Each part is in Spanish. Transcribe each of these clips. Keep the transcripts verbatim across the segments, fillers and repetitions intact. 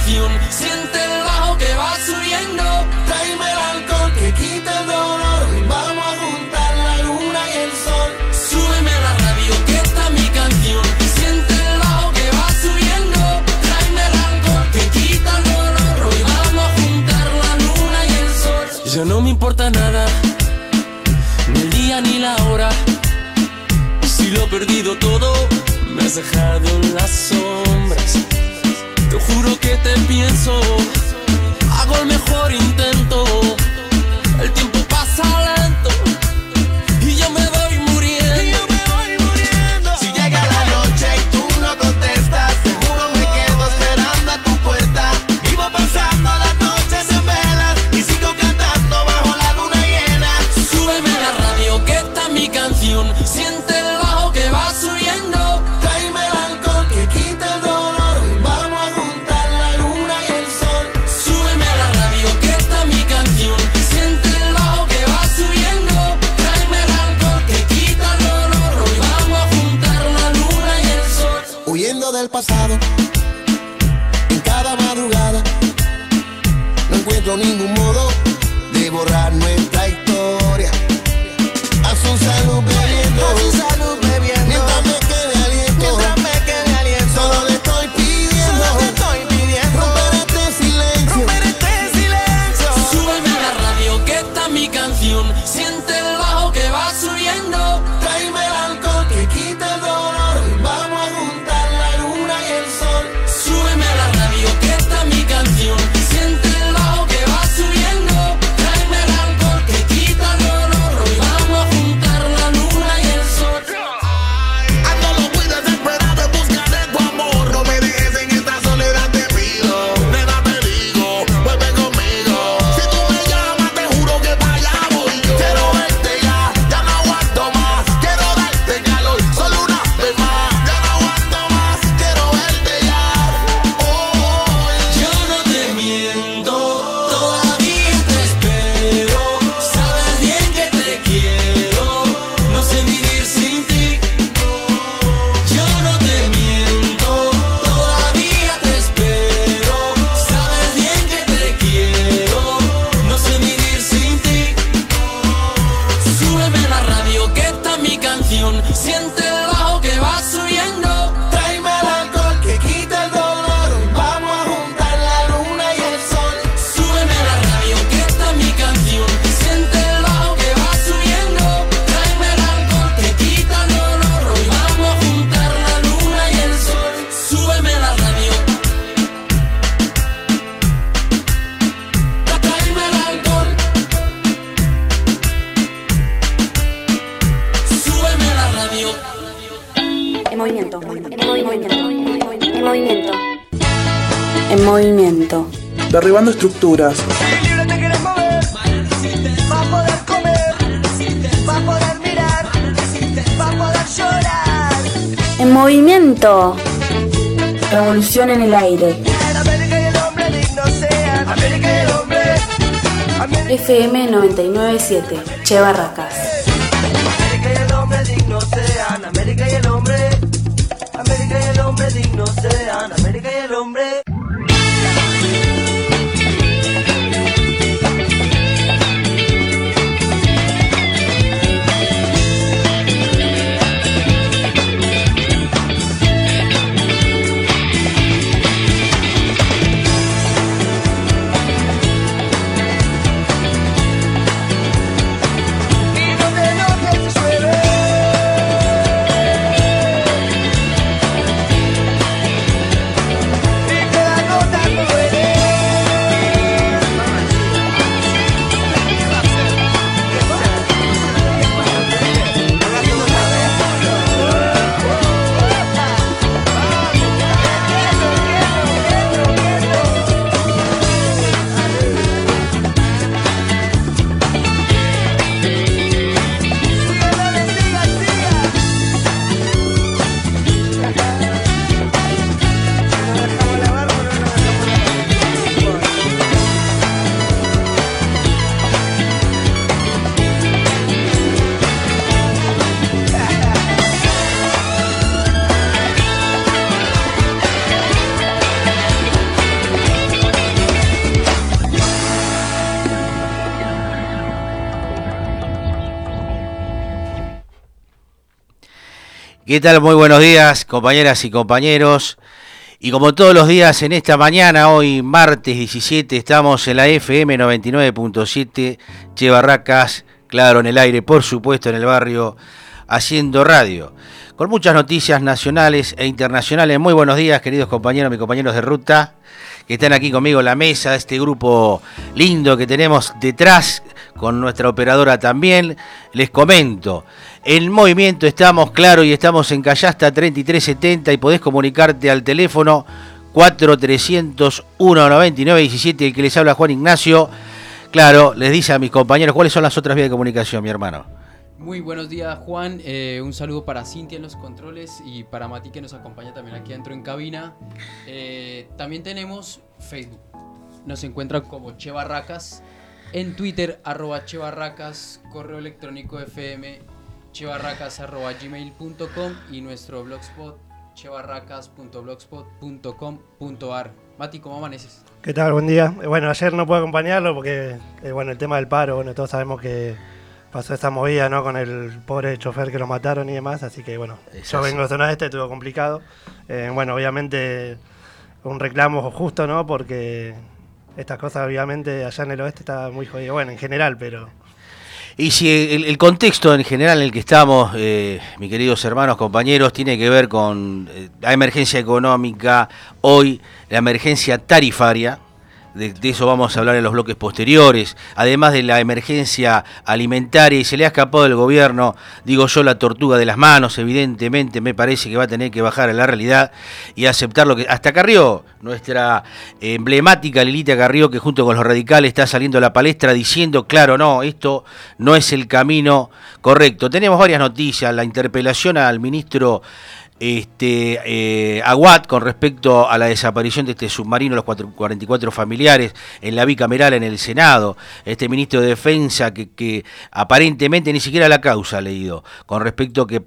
canción, siente el bajo que va subiendo. Tráeme el alcohol que quita el dolor y vamos a juntar la luna y el sol. Súbeme la radio que está mi canción, siente el bajo que va subiendo. Tráeme el alcohol que quita el dolor, hoy vamos a juntar la luna y el sol. Ya no me importa nada, ni el día ni la hora. Si lo he perdido todo, me has dejado en las sombras. Te juro que te pienso, hago el mejor intento. El tiempo pasa lento y yo me voy muriendo. Y yo me voy muriendo. Si llega la noche y tú no contestas, seguro me quedo esperando a tu puerta. Vivo pasando las noches en velas y sigo cantando bajo la luna llena. Súbeme la radio que está mi canción, siente el bajo que va subiendo. Tráeme el alcohol que quita el dolor y vamos a juntar la luna y el sol. Súbeme la radio que está mi canción, siente el bajo que va subiendo. Tráeme el alcohol que quita el dolor, hoy vamos a juntar la luna y el sol. Huyendo del pasado, en cada madrugada, no encuentro ningún modo de borrar nuestra historia. A su salud bebiendo, a su salud bebiendo, mientras me quede aliento, mientras me quede aliento. Solo le estoy pidiendo, solo le estoy pidiendo, romper este silencio, romper este silencio. Súbeme la radio que está mi canción, siente el bajo que va subiendo. Tráeme el alcohol que quita el dolor y vamos a juntar la luna y el sol. Súbeme la radio que está mi canción, siente el bajo que va subiendo. Tráeme el alcohol que quita el dolor, hoy vamos a juntar la luna y el sol. Ando lo muy desesperado en busca de tu amor. No me dejes en esta soledad, te pido. Nena, te digo, vuelve conmigo. Si tú me llamas, te juro que para allá voy yo. Quiero verte ya, ya no aguanto más. Quiero darte calor, solo una vez más. Ya no aguanto más, quiero verte ya. Oh, Yo no te miento, todavía te espero. Sabes bien que te quiero, no sé vivir sin ti. Yo no te miento, todavía te espero. Sabes bien que te quiero, no sé vivir sin ti. Súbeme la radio que está mi canción, siente el bajo que va subiendo. Tráeme el alcohol que quita el dolor, vamos a juntar la luna y el sol. Súbeme la radio que está mi canción, siente el bajo que va subiendo. Tráeme el alcohol que quita el dolor, hoy vamos a juntar la luna y el sol. Súbeme la radio. Tráeme el alcohol. Súbeme la radio. En movimiento, en movimiento, en movimiento, en movimiento. Derribando estructuras, Libre te quieres mover, va a poder comer, va a poder mirar, va a poder llorar. En movimiento. Revolución en el aire. En América y el hombre digno sean. América y el hombre. América, F M noventa y nueve punto siete. Che Barracas. América y el hombre digno sean. América y el hombre. América y el hombre digno sean. América y el hombre. Y no ¿Qué tal? Muy buenos días, compañeras y compañeros. Y como todos los días en esta mañana, hoy martes diecisiete, estamos en la F M noventa y nueve punto siete, Che Barracas, claro, en el aire, por supuesto, en el barrio, haciendo radio. Con muchas noticias nacionales e internacionales. Muy buenos días, queridos compañeros, mis compañeros de ruta, que están aquí conmigo en la mesa, este grupo lindo que tenemos detrás, con nuestra operadora también. Les comento, en movimiento estamos, claro, y estamos en Callasta treinta y tres setenta y podés comunicarte al teléfono cuatro trescientos uno noventa y nueve diecisiete, el que les habla Juan Ignacio. Claro, les dice a mis compañeros, ¿cuáles son las otras vías de comunicación, mi hermano? Muy buenos días, Juan. Eh, un saludo para Cintia en los controles y para Mati, que nos acompaña también aquí adentro en cabina. Eh, también tenemos Facebook. Nos encuentran como Che Barracas. En Twitter, arroba Che Barracas. Correo electrónico fm, chebarracas arroba gmail punto com y nuestro blogspot, chebarracas punto blogspot punto com punto ar. Mati, ¿cómo amaneces? ¿Qué tal? Buen día. Eh, bueno, ayer no pude acompañarlo porque, eh, bueno, el tema del paro, bueno, todos sabemos que pasó esa movida, ¿no? Con el pobre chofer que lo mataron y demás, así que bueno, Es yo así. vengo de zona este, estuvo complicado. Eh, bueno, obviamente un reclamo justo, ¿no? Porque estas cosas obviamente allá en el oeste está muy jodido, bueno, en general, pero... Y si el, el contexto en general en el que estamos, eh, mis queridos hermanos, compañeros, tiene que ver con eh, la emergencia económica, hoy la emergencia tarifaria. De, de eso vamos a hablar en los bloques posteriores, además de la emergencia alimentaria, y se le ha escapado del gobierno, digo yo, la tortuga de las manos. Evidentemente me parece que va a tener que bajar a la realidad y aceptar lo que... Hasta Carrió, nuestra emblemática Lilita Carrió, que junto con los radicales está saliendo a la palestra diciendo, claro, no, esto no es el camino correcto. Tenemos varias noticias, la interpelación al ministro Este, eh, Aguad con respecto a la desaparición de este submarino, los cuarenta y cuatro familiares, en la bicameral en el Senado, este ministro de Defensa que, que aparentemente ni siquiera la causa ha leído, con respecto a que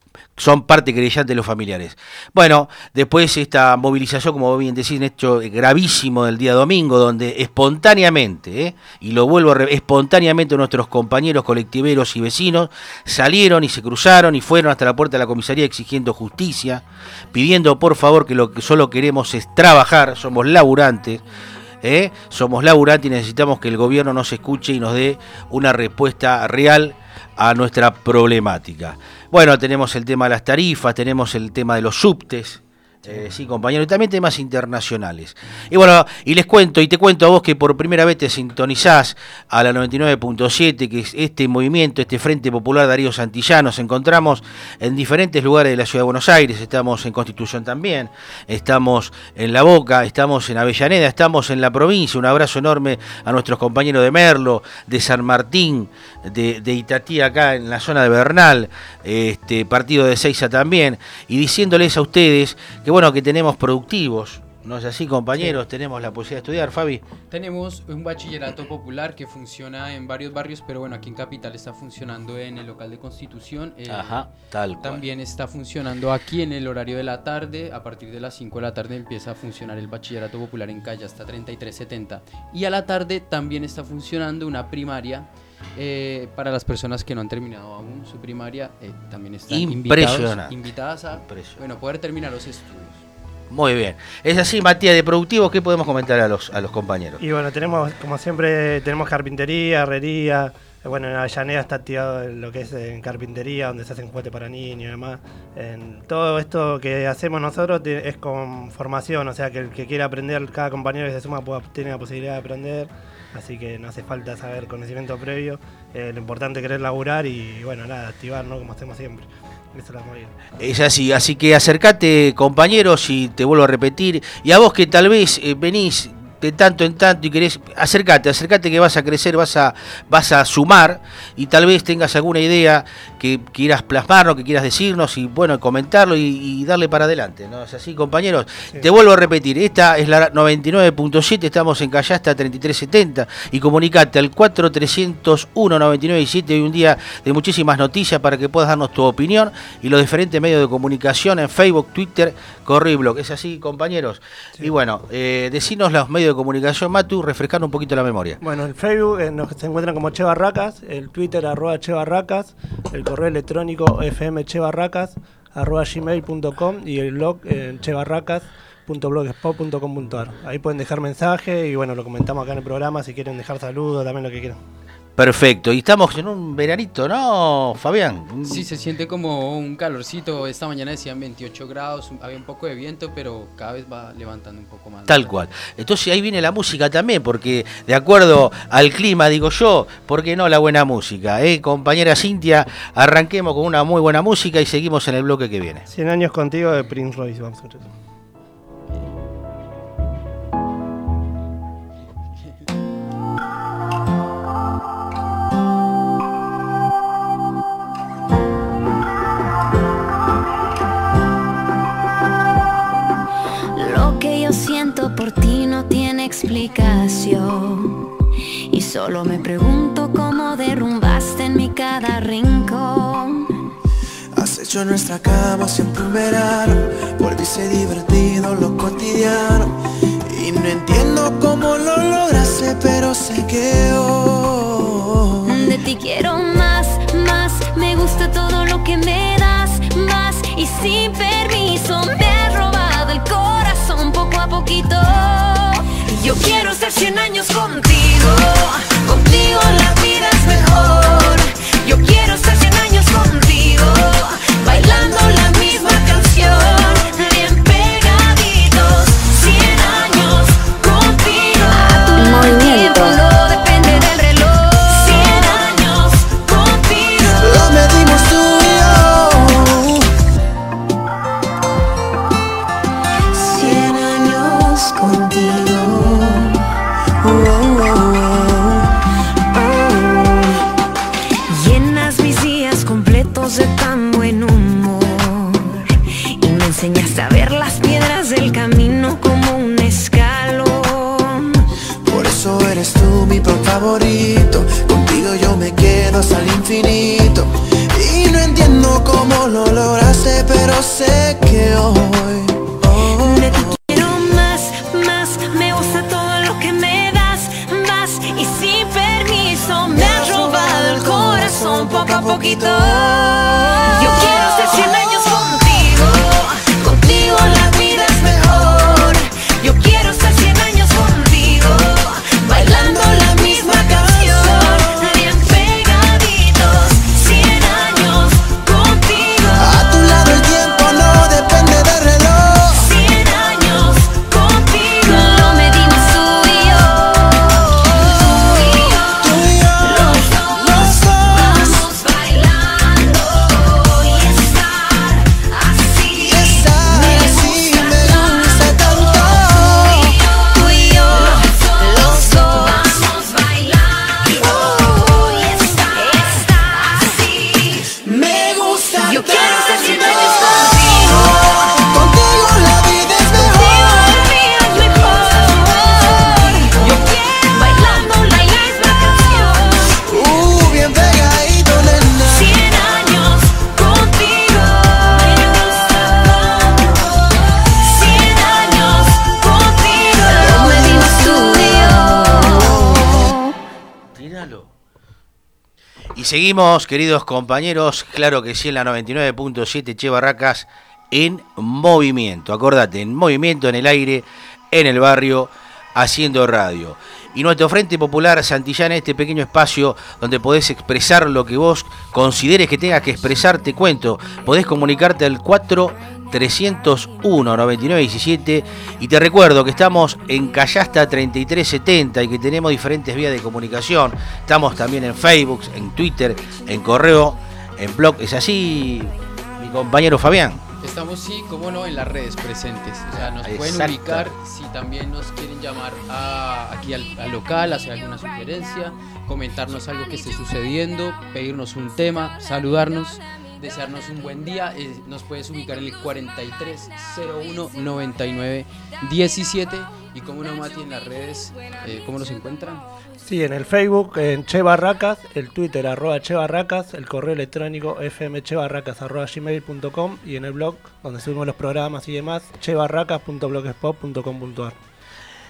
son parte creyente de los familiares. Bueno, después esta movilización, como bien decís, un hecho gravísimo del día domingo, donde espontáneamente, ¿eh? y lo vuelvo a re- espontáneamente nuestros compañeros colectiveros y vecinos salieron y se cruzaron y fueron hasta la puerta de la comisaría exigiendo justicia, pidiendo por favor que lo que solo queremos es trabajar, somos laburantes, ¿eh? somos laburantes y necesitamos que el gobierno nos escuche y nos dé una respuesta real a nuestra problemática. Bueno, tenemos el tema de las tarifas, tenemos el tema de los subtes, eh, sí, compañero, y también temas internacionales. Y bueno, y les cuento, y te cuento a vos que por primera vez te sintonizás a la noventa y nueve punto siete, que es este movimiento, este Frente Popular Darío Santillán. Nos encontramos en diferentes lugares de la Ciudad de Buenos Aires, estamos en Constitución también, estamos en La Boca, estamos en Avellaneda, estamos en la provincia. Un abrazo enorme a nuestros compañeros de Merlo, de San Martín, de, de Itatí, acá en la zona de Bernal, este partido de Seiza también, y diciéndoles a ustedes que bueno, que tenemos productivos, ¿no es así, compañeros? Sí. Tenemos la posibilidad de estudiar, Fabi. Tenemos un bachillerato popular que funciona en varios barrios, pero bueno, aquí en Capital está funcionando en el local de Constitución. Eh, Ajá, tal cual. También está funcionando aquí en el horario de la tarde. A partir de las cinco de la tarde empieza a funcionar el bachillerato popular en calle hasta treinta y tres setenta. Y a la tarde también está funcionando una primaria. Eh, para las personas que no han terminado aún su primaria, eh, también están invitados, invitadas a bueno, poder terminar los estudios. Muy bien. Es así, Matías, de productivos, ¿qué podemos comentar a los, a los compañeros? Y bueno, tenemos, como siempre, tenemos carpintería, herrería. Bueno, en Avellaneda está activado lo que es en carpintería, donde se hacen juguetes para niños y demás. En todo esto que hacemos nosotros es con formación, o sea que el que quiera aprender, cada compañero que se suma pueda, tiene la posibilidad de aprender. Así que no hace falta saber conocimiento previo, eh, lo importante es querer laburar y bueno, nada, activar, ¿no? Como hacemos siempre. Eso es la movida. Es así, así que acercate, compañeros, y te vuelvo a repetir, y a vos que tal vez eh, venís de tanto en tanto y querés, acércate, acércate que vas a crecer, vas a, vas a sumar, y tal vez tengas alguna idea que quieras plasmarnos, que quieras decirnos, y bueno, comentarlo y, y darle para adelante, ¿no? Es así, compañeros. Sí. Te vuelvo a repetir, esta es la noventa y nueve punto siete, estamos en Callasta treinta y tres setenta, y comunicate al cuatro trescientos uno noventa y nueve diecisiete. Hoy un día de muchísimas noticias para que puedas darnos tu opinión, y los diferentes medios de comunicación en Facebook, Twitter, correo y blog. Es así, compañeros. Sí. Y bueno, eh, decinos los medios de comunicación, Matu, refrescando un poquito la memoria. Bueno, el Facebook eh, nos se encuentran como Che Barracas, el Twitter arroba Che Barracas, el correo electrónico fm Che Barracas, arroba gmail punto com y el blog en chebarracas punto blogspot punto com punto ar. Ahí pueden dejar mensaje y bueno, lo comentamos acá en el programa, si quieren dejar saludos, también lo que quieran. Perfecto, y estamos en un veranito, ¿no, Fabián? Sí, se siente como un calorcito. Esta mañana decían veintiocho grados, había un poco de viento, pero cada vez va levantando un poco más. Tal cual. Entonces ahí viene la música también, porque de acuerdo al clima, digo yo, ¿por qué no la buena música? ¿Eh? Compañera Cintia, arranquemos con una muy buena música y seguimos en el bloque que viene. cien años contigo de Prince Royce, vamos a escuchar. Siento por ti no tiene explicación y solo me pregunto cómo derrumbaste en mi cada rincón. Has hecho nuestra cama siempre un verano, volviste divertido lo cotidiano y no entiendo cómo lo lograste, pero sé que hoy de ti quiero más, más, me gusta todo lo que me das, más y sin permiso me has robado el corazón poco a poquito. Yo quiero estar cien años contigo, contigo la vida es mejor. Yo quiero estar cien años contigo, bailando la misma canción, bien pegaditos, cien años contigo. En movimiento. No depende del reloj, cien años contigo. lo medimos tú y yo. Cien años contigo. Oh, oh, oh, Oh. Llenas mis días completos de tan buen humor y me enseñaste a ver las piedras del camino como un escalón. por eso eres tú mi pro favorito, contigo yo me quedo hasta el infinito y no entiendo cómo lo lograste, pero sé que hoy oh, De ti quiero más, más, me gusta todo lo que me das, más y sin permiso me has robado el corazón poco a poquito. Yo quiero ser cien años contigo, contigo la vida es mejor. Yo quiero estar cien años contigo, bailando la misma canción, bien pegaditos, cien años contigo. a tu lado el tiempo no depende del reloj. Cien años contigo, lo medimos tú y yo, tú y yo, Tú y yo, los dos, los dos. vamos bailando y estar así, Y estar así me gusta tanto. tú y yo, los dos, vamos bailando y estar, estar así. Me gusta Yo quiero estar tanto. cien años contigo, Contigo la vida es contigo mejor. la vida es mejor. Yo quiero bailando la misma canción. Uh, bien pegadito, nena. Cien años contigo, me gusta tanto. Cien años contigo, lo medimos tú y yo. Tíralo. Y seguimos, queridos compañeros, claro que sí, en la noventa y nueve punto siete Che Barracas en movimiento. Acordate, en movimiento, en el aire, en el barrio, haciendo radio. Y nuestro Frente Popular Santillana, este pequeño espacio donde podés expresar lo que vos consideres que tengas que expresar, te cuento. Podés comunicarte al cuatro trescientos uno noventa y nueve diecisiete y te recuerdo que estamos en Callasta treinta y tres setenta y que tenemos diferentes vías de comunicación. Estamos también en Facebook, en Twitter, en correo, en blog. ¿Es así, mi compañero Fabián? Estamos, sí, como no, en las redes presentes. O sea, nos pueden Exacto. ubicar si también nos quieren llamar a, aquí al, al local, hacer alguna sugerencia, comentarnos algo que esté sucediendo, pedirnos un tema, saludarnos, desearnos un buen día. Eh, nos puedes ubicar en el cuarenta y tres cero uno noventa y nueve diecisiete. Y como no, Mati, en las redes, eh, ¿cómo nos encuentran? Sí, en el Facebook, en Che Barracas, el Twitter, arroba Che Barracas, el correo electrónico fmchebarracas, arroba gmail punto com y en el blog, donde subimos los programas y demás, chebarracas punto blogspot punto com punto ar.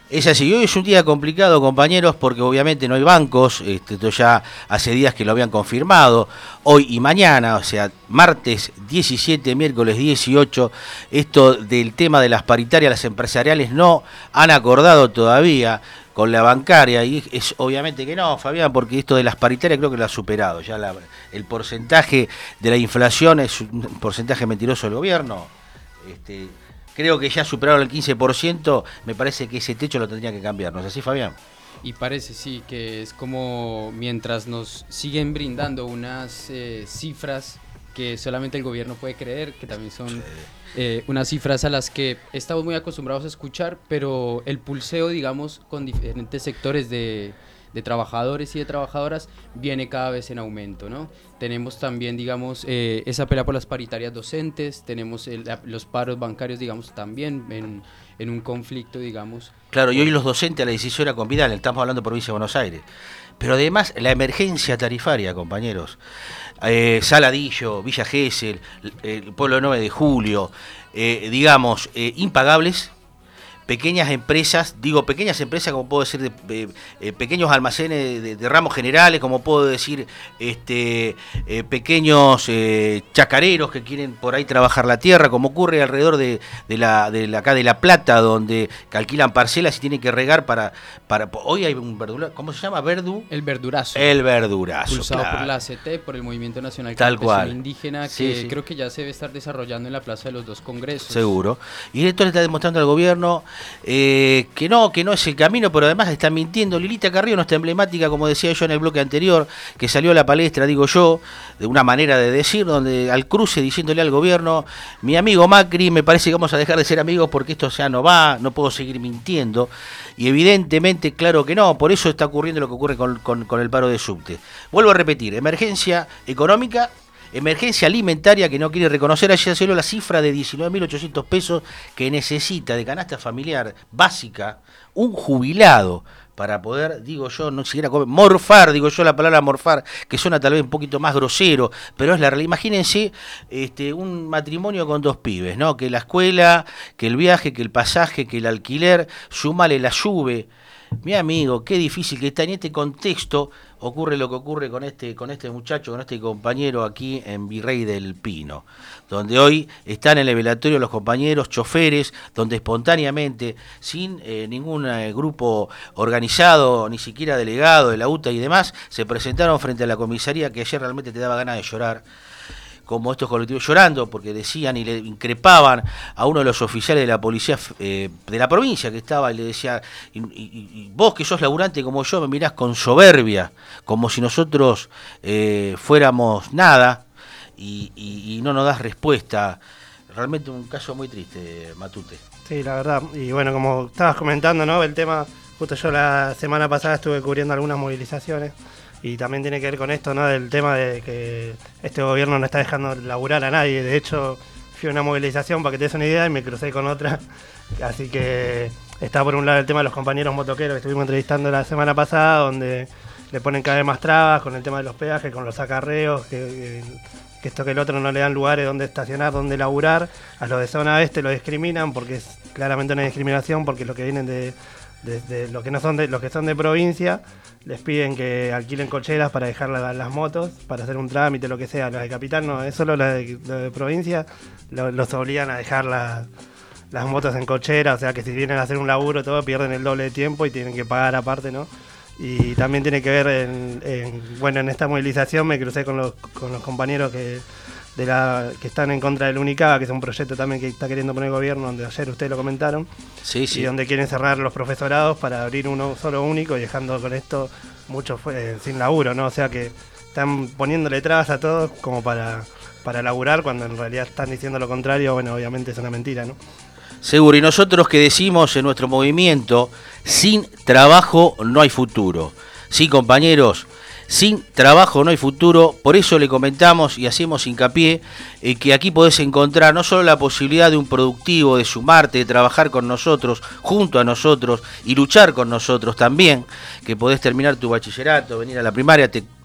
Es así, hoy es un día complicado, compañeros, porque obviamente no hay bancos, este, esto ya hace días que lo habían confirmado, hoy y mañana, o sea, martes diecisiete, miércoles dieciocho, esto del tema de las paritarias, las empresariales no han acordado todavía con la bancaria, y es obviamente que no, Fabián, porque esto de las paritarias creo que lo ha superado, ya la, el porcentaje de la inflación es un porcentaje mentiroso del gobierno, este... Creo que ya superaron el quince por ciento, me parece que ese techo lo tendría que cambiar, ¿no es así, Fabián? Y parece, sí, que es como mientras nos siguen brindando unas eh, cifras que solamente el gobierno puede creer, que también son sí. eh, unas cifras a las que estamos muy acostumbrados a escuchar, pero el pulseo, digamos, con diferentes sectores de... de trabajadores y de trabajadoras viene cada vez en aumento, ¿no? Tenemos también, digamos, eh, esa pelea por las paritarias docentes, tenemos el, los paros bancarios, digamos, también en, en un conflicto, digamos. Claro, y hoy los docentes a las dieciséis horas con Vidal, estamos hablando de provincia de Buenos Aires. Pero además, la emergencia tarifaria, compañeros. Eh, Saladillo, Villa Gesell, el pueblo nueve de julio, eh, digamos, eh, impagables. Pequeñas empresas, digo pequeñas empresas como puedo decir, de, de, de pequeños almacenes de, de ramos generales, como puedo decir este eh, pequeños eh, chacareros que quieren por ahí trabajar la tierra, como ocurre alrededor de, de la de la, acá de La Plata, donde que alquilan parcelas y tienen que regar para... para hoy hay un verdurazo, ¿cómo se llama? ¿Verdu? El verdurazo. El verdurazo, Pulsado claro. por la A C T, por el Movimiento Nacional Tal cual. Indígena, que sí, sí. creo que ya se debe estar desarrollando en la Plaza de los Dos Congresos. Seguro. Y esto le está demostrando al gobierno Eh, que no, que no es el camino, pero además está mintiendo. Lilita Carrillo, nuestra emblemática, como decía yo en el bloque anterior, que salió a la palestra, digo yo, de una manera de decir, donde al cruce diciéndole al gobierno, mi amigo Macri, me parece que vamos a dejar de ser amigos porque esto ya no va, no puedo seguir mintiendo. Y evidentemente, claro que no, por eso está ocurriendo lo que ocurre con, con, con el paro de subte. Vuelvo a repetir, emergencia económica, emergencia alimentaria que no quiere reconocer. Ayer salió la cifra de diecinueve mil ochocientos pesos que necesita de canasta familiar básica un jubilado para poder, digo yo, no siquiera comer, morfar, digo yo la palabra morfar, que suena tal vez un poquito más grosero, pero es la realidad. Imagínense este, un matrimonio con dos pibes, ¿no? Que la escuela, que el viaje, que el pasaje, que el alquiler, sumale la lluvia. Mi amigo, qué difícil que está en este contexto. Ocurre lo que ocurre con este con este muchacho, con este compañero aquí en Virrey del Pino, donde hoy están en el velatorio los compañeros choferes, donde espontáneamente, sin eh, ningún eh, grupo organizado, ni siquiera delegado de la U T A y demás, se presentaron frente a la comisaría, que ayer realmente te daba ganas de llorar, como estos colectivos llorando, porque decían y le increpaban a uno de los oficiales de la policía eh, de la provincia que estaba y le decía, y, y, y vos que sos laburante como yo me mirás con soberbia, como si nosotros eh, fuéramos nada y, y, y no nos das respuesta. Realmente un caso muy triste, Matute. Sí, la verdad. Y bueno, como estabas comentando, ¿no? El tema, justo yo la semana pasada estuve cubriendo algunas movilizaciones. Y también tiene que ver con esto, ¿no? Del tema de que este gobierno no está dejando laburar a nadie. De hecho, fui a una movilización para que te des una idea y me crucé con otra. Así que está por un lado el tema de los compañeros motoqueros que estuvimos entrevistando la semana pasada, donde le ponen cada vez más trabas con el tema de los peajes, con los acarreos, que, que esto que el otro no le dan lugares donde estacionar, donde laburar. A los de zona este lo discriminan porque es claramente una discriminación, porque los que vienen de... Desde los que no son de los que son de provincia les piden que alquilen cocheras para dejar la, las motos, para hacer un trámite, lo que sea. Los de capital no, es solo los de, los de provincia, lo, los obligan a dejar la, las motos en cochera, o sea que si vienen a hacer un laburo todo pierden el doble de tiempo y tienen que pagar aparte, ¿no? Y también tiene que ver en, en bueno, en esta movilización me crucé con los con los compañeros que de la que están en contra del Unicaba, que es un proyecto también que está queriendo poner el gobierno, donde ayer ustedes lo comentaron, sí, sí. Y donde quieren cerrar los profesorados para abrir uno solo único y dejando con esto muchos eh, sin laburo, ¿no? O sea que están poniéndole trabas a todos como para, para laburar, cuando en realidad están diciendo lo contrario. Bueno, obviamente es una mentira, ¿no? Seguro, y nosotros que decimos en nuestro movimiento, sin trabajo no hay futuro. Sí, compañeros, sin trabajo no hay futuro, por eso le comentamos y hacemos hincapié eh, que aquí podés encontrar no solo la posibilidad de un productivo, de sumarte, de trabajar con nosotros, junto a nosotros y luchar con nosotros también, que podés terminar tu bachillerato, venir a la primaria, te,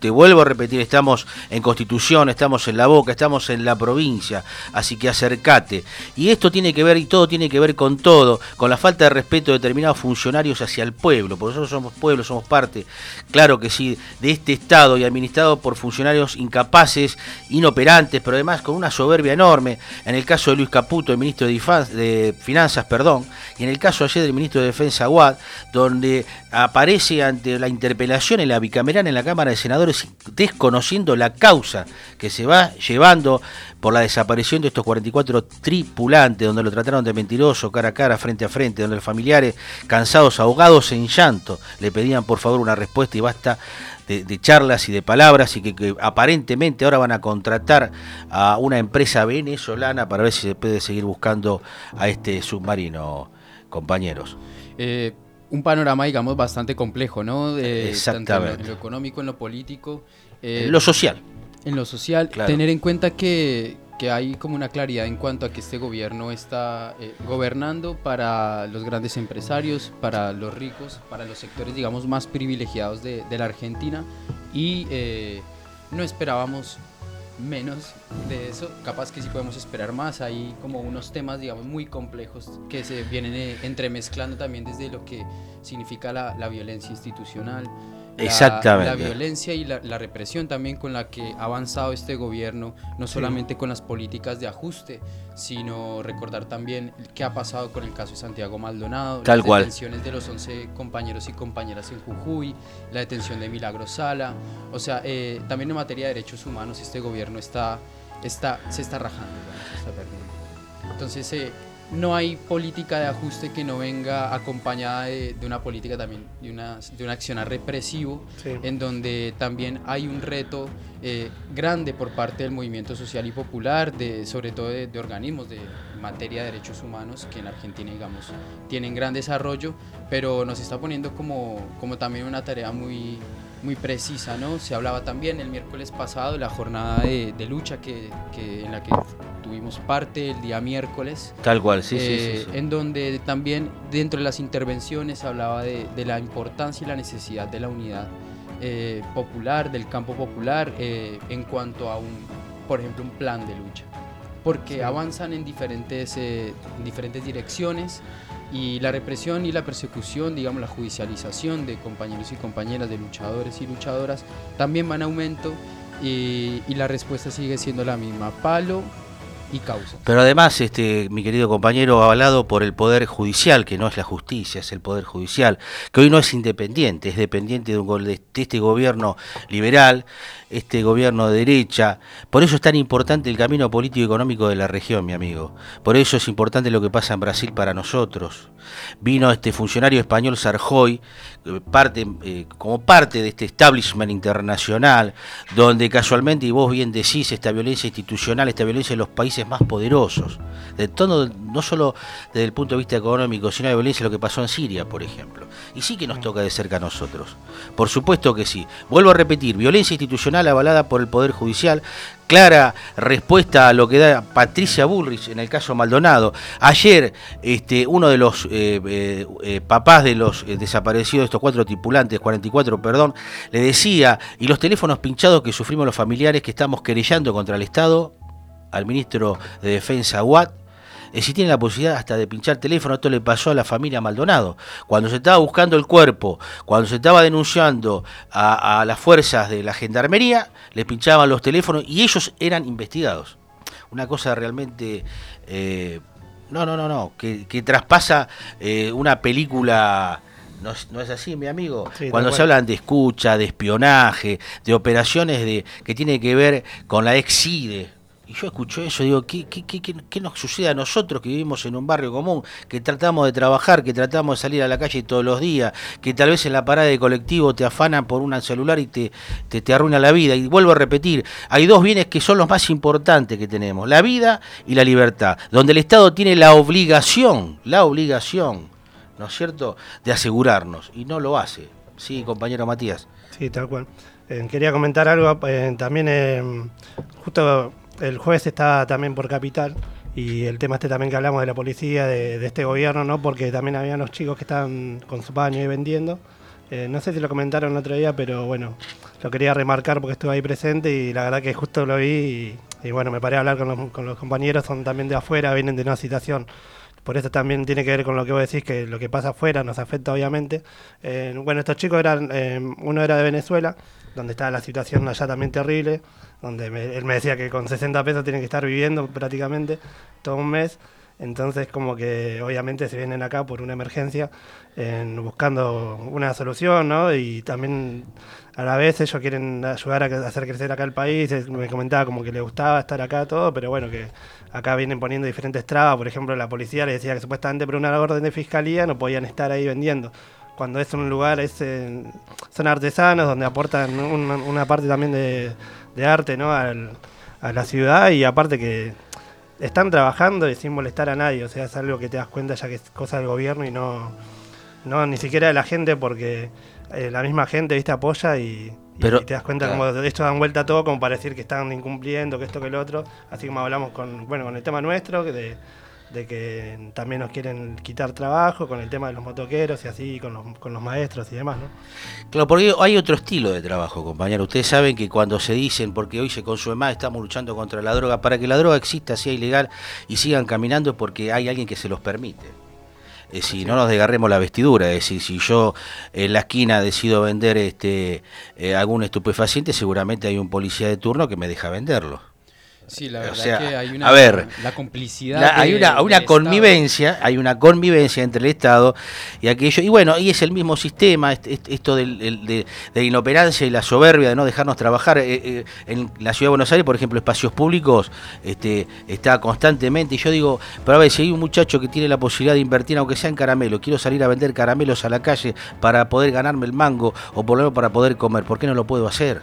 te vuelvo a repetir, estamos en Constitución, estamos en La Boca, estamos en la provincia, así que acércate. Y esto tiene que ver, y todo tiene que ver con todo, con la falta de respeto de determinados funcionarios hacia el pueblo, porque nosotros somos pueblo, somos parte, claro que sí, de este Estado y administrado por funcionarios incapaces, inoperantes, pero además con una soberbia enorme. En el caso de Luis Caputo, el ministro de, Difan- de Finanzas, perdón, y en el caso ayer del ministro de Defensa, Aguad, donde aparece ante la interpelación en la bicameral en la Cámara de Senadores, desconociendo la causa que se va llevando por la desaparición de estos cuarenta y cuatro tripulantes, donde lo trataron de mentiroso, cara a cara, frente a frente, donde los familiares, cansados, ahogados en llanto, le pedían por favor una respuesta y basta de, de charlas y de palabras, y que, que aparentemente ahora van a contratar a una empresa venezolana para ver si se puede seguir buscando a este submarino, compañeros. Eh, un panorama, digamos, bastante complejo, ¿no? Eh, Exactamente. Tanto en lo, en lo económico, en lo político. Eh, En lo social. En lo social, Claro. tener en cuenta que, que hay como una claridad en cuanto a que este gobierno está eh, gobernando para los grandes empresarios, para los ricos, para los sectores, digamos, más privilegiados de, de la Argentina, y eh, no esperábamos menos de eso. Capaz que sí podemos esperar más. Hay como unos temas, digamos, muy complejos que se vienen eh, entremezclando también desde lo que significa la, la violencia institucional. La, Exactamente. la violencia y la, la represión también con la que ha avanzado este gobierno, no solamente con las políticas de ajuste, sino recordar también qué ha pasado con el caso de Santiago Maldonado, Tal las cual. detenciones de los once compañeros y compañeras en Jujuy, la detención de Milagro Sala. O sea, eh, también en materia de derechos humanos este gobierno está, está, se está rajando, digamos, se está perdiendo. Entonces, eh, no hay política de ajuste que no venga acompañada de, de una política también, de, una, de un accionar represivo, Sí. en donde también hay un reto eh, grande por parte del movimiento social y popular, de, sobre todo de, de organismos de materia de derechos humanos, que en Argentina, digamos, tienen gran desarrollo, pero nos está poniendo como, como también una tarea muy, muy precisa, ¿no? Se hablaba también el miércoles pasado de la jornada de, de lucha que, que en la que tuvimos parte el día miércoles. Tal cual, sí, eh, sí, sí, sí. En donde también dentro de las intervenciones se hablaba de, de la importancia y la necesidad de la unidad eh, popular, del campo popular, eh, en cuanto a un, por ejemplo, un plan de lucha. Porque Sí. avanzan en diferentes, eh, en diferentes direcciones, y la represión y la persecución, digamos, la judicialización de compañeros y compañeras, de luchadores y luchadoras, también va en aumento, y, y la respuesta sigue siendo la misma: palo y causa. Pero además, este, mi querido compañero, avalado por el Poder Judicial, que no es la justicia, es el Poder Judicial, que hoy no es independiente, es dependiente de, un, go- de este gobierno liberal, este gobierno de derecha. Por eso es tan importante el camino político y económico de la región, mi amigo. Por eso es importante lo que pasa en Brasil para nosotros. Vino este funcionario español, Sarjoy, eh, parte, eh, como parte de este establishment internacional, donde casualmente, y vos bien decís, esta violencia institucional, esta violencia de los países más poderosos, de todo, no solo desde el punto de vista económico, sino de violencia, lo que pasó en Siria, por ejemplo. Y sí que nos toca de cerca a nosotros. Por supuesto que sí. Vuelvo a repetir, violencia institucional avalada por el Poder Judicial, clara respuesta a lo que da Patricia Bullrich en el caso Maldonado. Ayer, este, uno de los eh, eh, eh, papás de los eh, desaparecidos, de estos cuatro tripulantes, cuarenta y cuatro, perdón, le decía, y los teléfonos pinchados que sufrimos los familiares que estamos querellando contra el Estado, al ministro de Defensa, Aguad, eh, si tiene la posibilidad hasta de pinchar teléfono. Esto le pasó a la familia Maldonado. Cuando se estaba buscando el cuerpo, cuando se estaba denunciando a, a las fuerzas de la gendarmería, le pinchaban los teléfonos y ellos eran investigados. Una cosa realmente... Eh, no, no, no, no, que, que traspasa eh, una película... No es, no es así, mi amigo. Sí, Cuando tal se cual. hablan de escucha, de espionaje, de operaciones de que tiene que ver con la ex-CIDE. Y yo escucho eso y digo, ¿qué, qué, qué, qué, qué nos sucede a nosotros que vivimos en un barrio común, que tratamos de trabajar, que tratamos de salir a la calle todos los días, que tal vez en la parada de colectivo te afanan por un celular y te, te, te arruina la vida? Y vuelvo a repetir, hay dos bienes que son los más importantes que tenemos, la vida y la libertad, donde el Estado tiene la obligación, la obligación, ¿no es cierto?, de asegurarnos, y no lo hace. Sí, compañero Matías. Sí, tal cual. Eh, quería comentar algo, eh, también eh, justo el jueves está también por Capital, y el tema este también que hablamos de la policía, de, de este gobierno, ¿no? Porque también había unos chicos que estaban con su paño y vendiendo, Eh, no sé si lo comentaron el otro día, pero bueno, lo quería remarcar porque estuve ahí presente y la verdad que justo lo vi y, y bueno, me paré a hablar con los, con los compañeros, son también de afuera, vienen de una situación. Por eso también tiene que ver con lo que vos decís, que lo que pasa afuera nos afecta obviamente. Eh, bueno, estos chicos eran, eh, uno era de Venezuela, donde estaba la situación allá también terrible, donde me, él me decía que con sesenta pesos tienen que estar viviendo prácticamente todo un mes. Entonces como que obviamente se vienen acá por una emergencia, eh, buscando una solución, ¿no? Y también a la vez ellos quieren ayudar a hacer crecer acá el país. Me comentaba como que le gustaba estar acá todo, pero bueno, que acá vienen poniendo diferentes trabas. Por ejemplo, la policía les decía que supuestamente por una orden de fiscalía no podían estar ahí vendiendo. Cuando es un lugar, es, eh, son artesanos donde aportan un, una parte también de, de arte, ¿no? Al, a la ciudad, y aparte que están trabajando y sin molestar a nadie, o sea, es algo que te das cuenta ya que es cosa del gobierno y no, no ni siquiera de la gente, porque eh, la misma gente, viste, apoya y, Pero, y te das cuenta claro. como de esto dan vuelta a todo como para decir que están incumpliendo, que esto, que lo otro, así como hablamos con, bueno, con el tema nuestro, que de, de que también nos quieren quitar trabajo, con el tema de los motoqueros y así, con los, con los maestros y demás, ¿no? Claro, porque hay otro estilo de trabajo, compañero. Ustedes saben que cuando se dicen, porque hoy se consume más, estamos luchando contra la droga, para que la droga exista, sea ilegal y sigan caminando es porque hay alguien que se los permite. Es decir, sí. No nos desgarremos la vestidura. Es decir, si yo en la esquina decido vender este eh, algún estupefaciente, seguramente hay un policía de turno que me deja venderlo. Sí, la verdad o sea, que hay una a ver, la complicidad la, hay de, una, una del convivencia, Estado. hay una convivencia entre el Estado y aquello, y bueno, y es el mismo sistema, esto del, el, de, de la inoperancia y la soberbia de no dejarnos trabajar. Eh, eh, en la Ciudad de Buenos Aires, por ejemplo, espacios públicos, este, está constantemente, y yo digo, pero a ver, si hay un muchacho que tiene la posibilidad de invertir, aunque sea en caramelo, quiero salir a vender caramelos a la calle para poder ganarme el mango, o por lo menos para poder comer, ¿por qué no lo puedo hacer?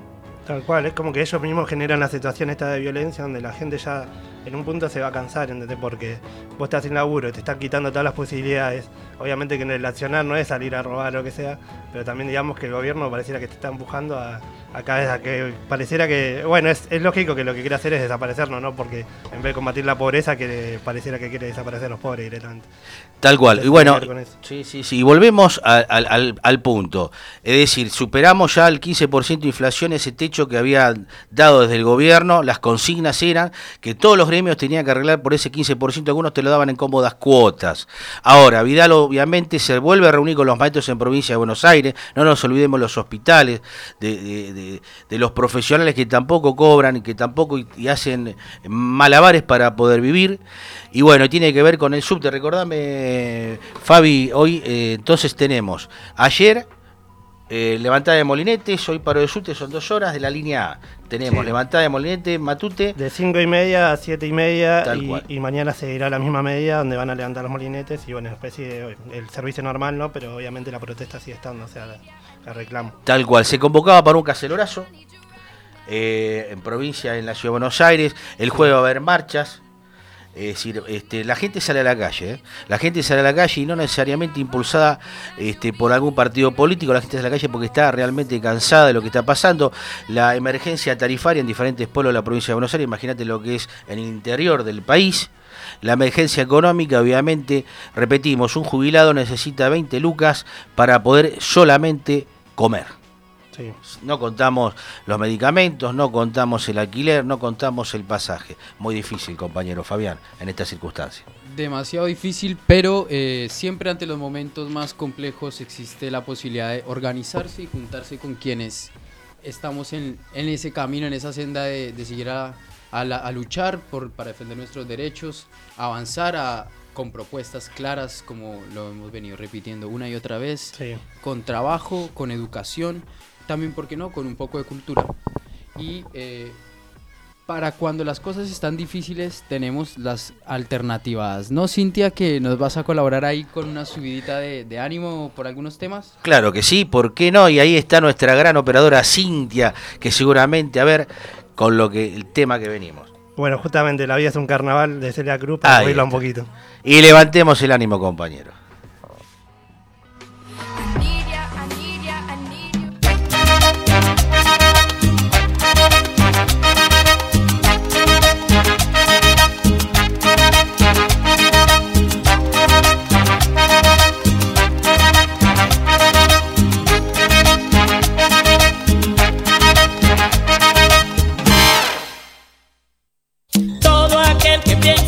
Tal cual, es como que ellos mismos generan la situación esta de violencia donde la gente ya en un punto se va a cansar, ¿entendés? Porque vos estás sin laburo y te están quitando todas las posibilidades. Obviamente que en el accionar no es salir a robar o lo que sea, pero también digamos que el gobierno pareciera que te está empujando a, a cada vez a que pareciera que, bueno, es, es lógico que lo que quiere hacer es desaparecernos, ¿no? Porque en vez de combatir la pobreza, que pareciera que quiere desaparecer a los pobres directamente. Tal cual, y bueno, sí, sí, sí, y volvemos a, a, al, al punto, es decir, superamos ya el quince por ciento de inflación, ese techo que había dado desde el gobierno. Las consignas eran que todos los gremios tenían que arreglar por ese quince por ciento, algunos te lo daban en cómodas cuotas. Ahora, Vidal obviamente se vuelve a reunir con los maestros en provincia de Buenos Aires, no nos olvidemos los hospitales, de, de, de, de los profesionales que tampoco cobran y que tampoco y, y hacen malabares para poder vivir. Y bueno, tiene que ver con el subte. Recordame, Fabi, hoy eh, entonces tenemos ayer eh, levantada de Molinetes, hoy paro de subte, son dos horas de la línea A. Tenemos sí. levantada de Molinete, Matute. De cinco y media a siete y media y, y mañana seguirá la misma medida donde van a levantar los molinetes y bueno, después sigue el servicio normal, ¿no? Pero obviamente la protesta sigue estando, o sea, la, la reclamo. Tal cual, se convocaba para un cacerorazo eh, en provincia, en la Ciudad de Buenos Aires, el jueves va a haber marchas. Es decir, este, la gente sale a la calle, ¿eh? La gente sale a la calle y no necesariamente impulsada este, por algún partido político, la gente sale a la calle porque está realmente cansada de lo que está pasando. La emergencia tarifaria en diferentes pueblos de la provincia de Buenos Aires, imagínate lo que es en el interior del país. La emergencia económica, obviamente, repetimos, un jubilado necesita veinte lucas para poder solamente comer. Sí. No contamos los medicamentos, no contamos el alquiler, no contamos el pasaje. Muy difícil, compañero Fabián, en estas circunstancias. Demasiado difícil, pero eh, siempre ante los momentos más complejos existe la posibilidad de organizarse y juntarse con quienes estamos en, en ese camino, en esa senda de, de seguir a, a, la, a luchar por, para defender nuestros derechos, avanzar a, con propuestas claras, como lo hemos venido repitiendo una y otra vez, sí. Con trabajo, con educación, también, ¿por qué no?, con un poco de cultura. Y eh, para cuando las cosas están difíciles tenemos las alternativas, ¿no, Cintia? Que nos vas a colaborar ahí con una subidita de, de ánimo por algunos temas. Claro que sí, ¿por qué no? Y ahí está nuestra gran operadora Cintia, que seguramente, a ver, con lo que el tema que venimos. Bueno, justamente la vida es un carnaval de Celia Cruz, para oírla un poquito. Y levantemos el ánimo, compañero.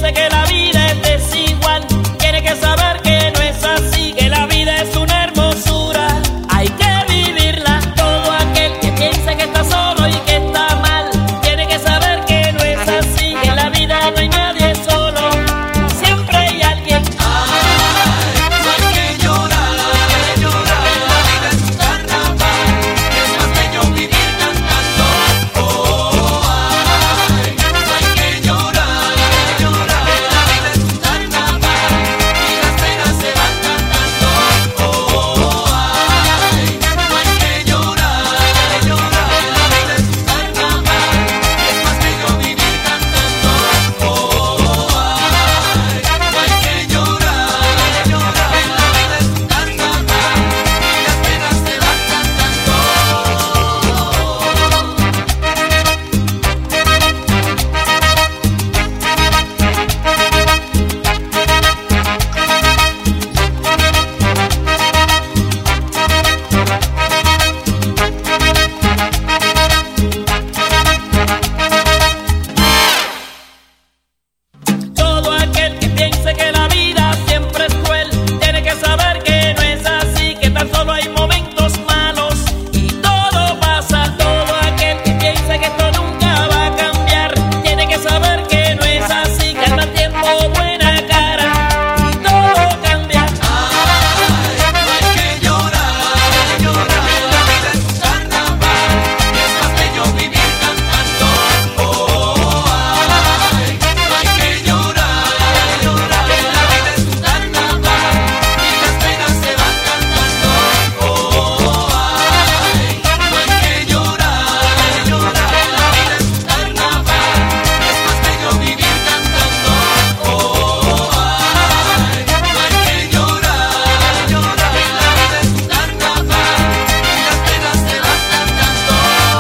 piense que la vida es desigual tiene que saber que no es así, que la vida es una hermosura, hay que vivirla. Todo aquel que piense que está solo y que está mal tiene que saber que no es así, que en la vida no hay nadie solo, siempre hay alguien. Ay, no hay que llorar, llorar, la vida es un carnaval, es más bello vivir cantando. Oh, ay, no hay que llorar, llorar, la vida es un carnaval y las penas se van cantando. Oh, ay, no hay que llorar, llorar, la vida es un carnaval, es más bello vivir cantando. Oh, ay, no hay que llorar, llorar, la vida es un carnaval y las penas se van cantando. Todo aquel que piense que la vida siempre es cruel tiene que saber que no es así, que tan solo hay momentos malos y todo pasa. Todo aquel que piense que esto nunca va a cambiar tiene que saber que no es así, que anda tiempo buena cara y todo cambia. Ay, no hay que llorar, llorar, la vida es un carnaval, es más bello vivir cantando. Oh, ay, no hay que llorar, llorar, la vida es un carnaval y las penas se van cantando. Oh, ay, no hay que llorar, llorar, la vida es un carnaval, es más bello vivir cantando. Oh, ay, no hay que llorar, llorar, la vida es un carnaval y las penas se van cantando.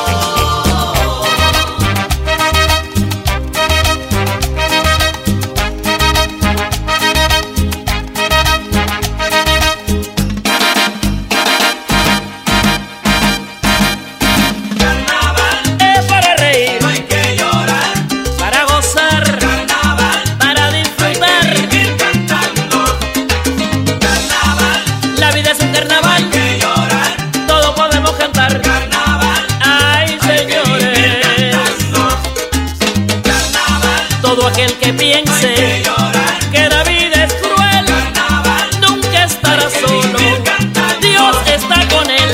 Carnaval es para reír, no hay que llorar, para gozar, carnaval, para disfrutar, vivir cantando. Carnaval, la vida es un carnaval, hay que llorar, todo podemos cantar. Carnaval, ay señores, carnaval, todo aquel que piense que la vida es cruel, carnaval, nunca estará solo, Dios está con él.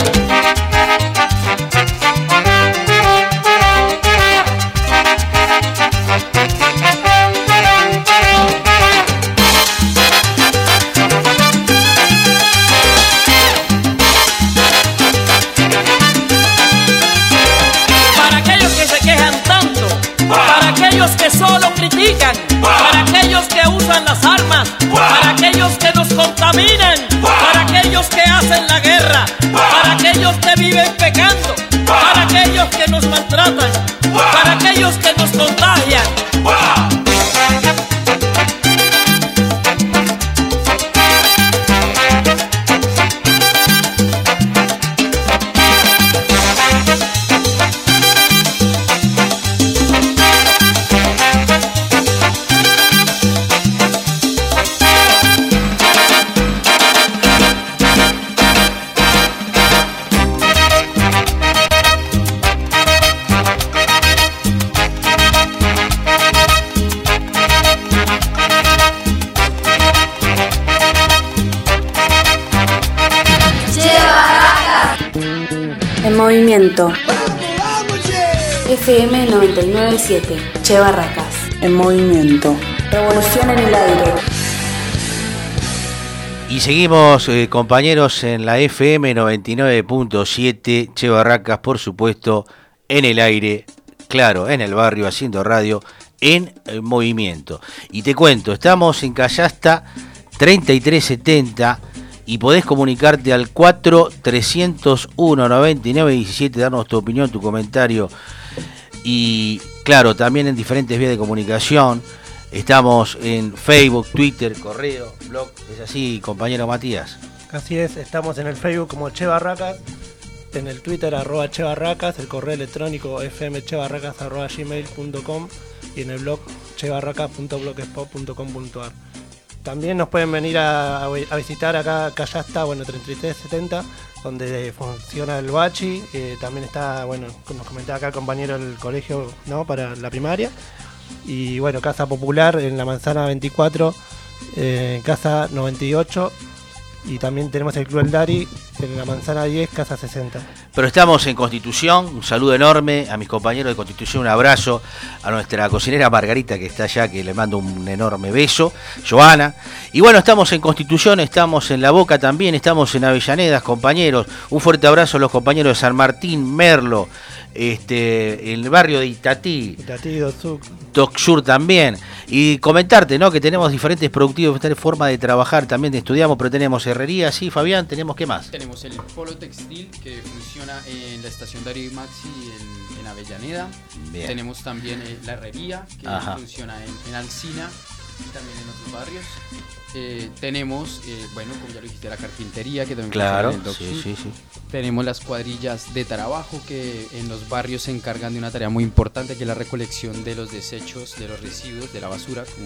Para aquellos que se quejan tanto, para aquellos que solo critican, para aquellos que usan las armas, para aquellos que nos contaminan, para aquellos que hacen la guerra, para aquellos que viven pecando, para aquellos que nos maltratan, para aquellos que nos contagian. En movimiento. F M noventa y nueve punto siete. Che Barracas. En movimiento. Revolución en el aire. Y seguimos, eh, compañeros, en la F M noventa y nueve punto siete, Che Barracas, por supuesto, en el aire, claro, en el barrio, haciendo radio, en eh, movimiento. Y te cuento, estamos en Callasta treinta y tres setenta y podés comunicarte al cuatro trescientos uno noventa y nueve diecisiete, darnos tu opinión, tu comentario. Y claro, también en diferentes vías de comunicación. Estamos en Facebook, Twitter, correo, blog. ¿Es así, compañero Matías? Así es, estamos en el Facebook como Che Barracas, en el Twitter arroba Che Barracas, el correo electrónico fmchebarracas arroba gmail punto com, y en el blog chebarracas punto blogspot punto com punto ar. También nos pueden venir a, a visitar acá, acá ya está, bueno, treinta y tres setenta, donde funciona el bachi. Eh, también está, bueno, nos comentaba acá el compañero del colegio, ¿no?, para la primaria. Y bueno, Casa Popular en la Manzana veinticuatro, eh, Casa noventa y ocho. Y también tenemos el Club El Dari en la Manzana diez, Casa sesenta. Pero estamos en Constitución, un saludo enorme a mis compañeros de Constitución, un abrazo a nuestra cocinera Margarita que está allá, que le mando un enorme beso, Joana. Y bueno, estamos en Constitución, estamos en La Boca también, estamos en Avellaneda, compañeros. Un fuerte abrazo a los compañeros de San Martín, Merlo, este, en el barrio de Itatí. Itatí, Dotsuk. Docsur también. Y comentarte, ¿no?, que tenemos diferentes productivos, diferentes formas de trabajar, también estudiamos, pero tenemos herrería, sí, Fabián, ¿tenemos qué más? Tenemos el Polo Textil, que funciona en la estación Darío y Maxi en, en Avellaneda. Bien. Tenemos también eh, la herrería, que Ajá. funciona en, en Alsina y también en otros barrios. Eh, tenemos, eh, bueno, como ya lo dijiste, la carpintería, que también claro, funciona en el sí, sí, sí. Tenemos las cuadrillas de trabajo, que en los barrios se encargan de una tarea muy importante, que es la recolección de los desechos, de los residuos, de la basura, como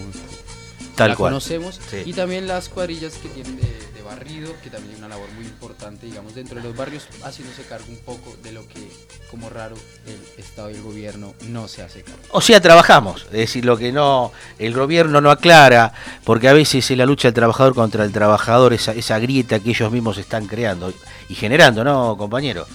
Tal la cual. conocemos. Sí. Y también las cuadrillas que tienen de, de barrido, que también es una labor muy importante, digamos, dentro de los barrios, haciéndose cargo un poco de lo que, como raro, el Estado y el gobierno no se hace cargo. O sea, trabajamos, es decir, lo que no el gobierno no aclara, porque a veces es la lucha del trabajador contra el trabajador, esa, esa grieta que ellos mismos están creando y generando, ¿no, compañero?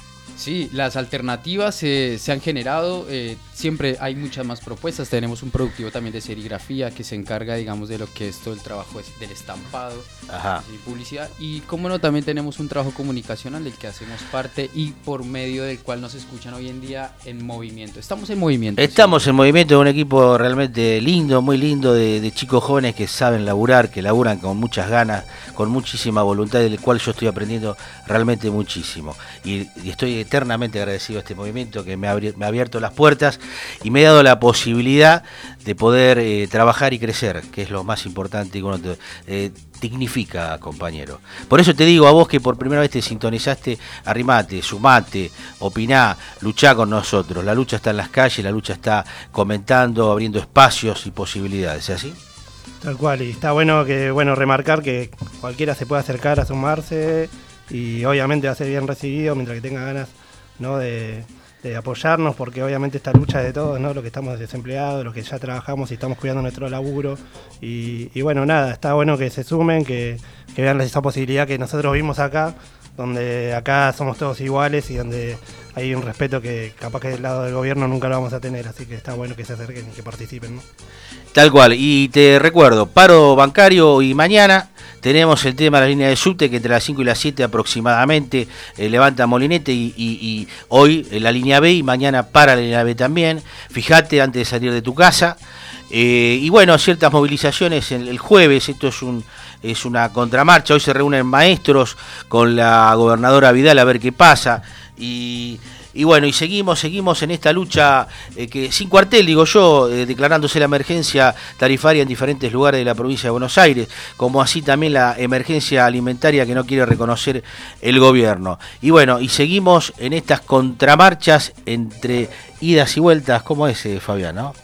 Sí, las alternativas eh, se han generado, eh, siempre hay muchas más propuestas. Tenemos un productivo también de serigrafía que se encarga, digamos, de lo que es todo el trabajo es del estampado y publicidad. Y como no, también tenemos un trabajo comunicacional del que hacemos parte y por medio del cual nos escuchan hoy en día en movimiento. Estamos en movimiento. Estamos ¿sí? en movimiento de un equipo realmente lindo, muy lindo, de, de chicos jóvenes que saben laburar, que laburan con muchas ganas, con muchísima voluntad, del cual yo estoy aprendiendo realmente muchísimo. Y, y estoy eternamente agradecido a este movimiento que me ha, me ha abierto las puertas y me ha dado la posibilidad de poder eh, trabajar y crecer, que es lo más importante y que uno te, eh, dignifica, compañero. Por eso te digo a vos que por primera vez te sintonizaste, arrimate, sumate, opiná, luchá con nosotros. La lucha está en las calles, la lucha está comentando, abriendo espacios y posibilidades, ¿es así? Tal cual, y está bueno que bueno remarcar que cualquiera se puede acercar a sumarse y obviamente va a ser bien recibido mientras que tenga ganas, ¿no?, de, de apoyarnos, porque obviamente esta lucha es de todos, ¿no?, los que estamos desempleados, los que ya trabajamos y estamos cuidando nuestro laburo y, y bueno, nada, está bueno que se sumen, que, que vean esa posibilidad que nosotros vimos acá, donde acá somos todos iguales y donde hay un respeto que capaz que del lado del gobierno nunca lo vamos a tener, así que está bueno que se acerquen y que participen, ¿no? Tal cual, y te recuerdo, paro bancario y mañana tenemos el tema de la línea de subte que entre las cinco y las siete aproximadamente eh, levanta Molinete y, y, y hoy eh, la línea B y mañana para la línea B también. Fíjate antes de salir de tu casa. Eh, y bueno, ciertas movilizaciones el, el jueves, esto es un es una contramarcha, hoy se reúnen maestros con la gobernadora Vidal a ver qué pasa y... Y bueno, y seguimos, seguimos en esta lucha eh, que sin cuartel, digo yo, eh, declarándose la emergencia tarifaria en diferentes lugares de la provincia de Buenos Aires, como así también la emergencia alimentaria que no quiere reconocer el gobierno. Y bueno, y seguimos en estas contramarchas entre idas y vueltas, ¿cómo es, eh, Fabián, no?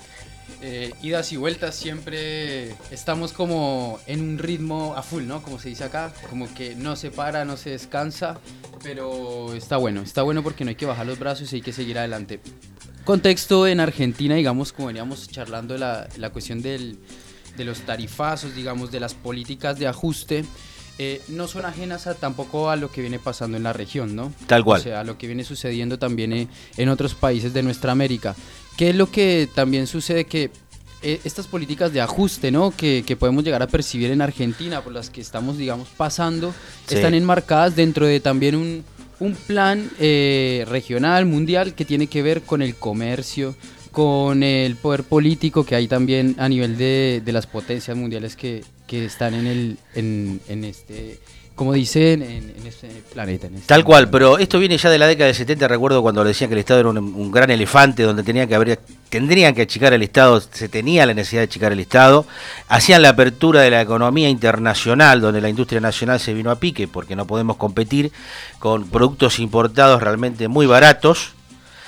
Eh, idas y vueltas, siempre estamos como en un ritmo a full, ¿no? Como se dice acá, como que no se para, no se descansa, pero está bueno, está bueno porque no hay que bajar los brazos y hay que seguir adelante. Contexto en Argentina, digamos, como veníamos charlando la, la cuestión del, de los tarifazos, digamos, de las políticas de ajuste, eh, no son ajenas a, tampoco a lo que viene pasando en la región, ¿no? Tal cual. O sea, a lo que viene sucediendo también eh, en otros países de nuestra América. ¿Qué es lo que también sucede? Que eh, estas políticas de ajuste, ¿no?, que, que podemos llegar a percibir en Argentina, por las que estamos, digamos, pasando, sí, están enmarcadas dentro de también un, un plan eh, regional, mundial, que tiene que ver con el comercio, con el poder político que hay también a nivel de, de las potencias mundiales que, que están en, el, en, en este... como dicen, en, en este planeta. En este Tal cual, pero esto viene ya de la década del setenta, recuerdo cuando decían que el Estado era un, un gran elefante donde tenía que haber, tendrían que achicar el Estado, se tenía la necesidad de achicar el Estado, hacían la apertura de la economía internacional, donde la industria nacional se vino a pique, porque no podemos competir con productos importados realmente muy baratos,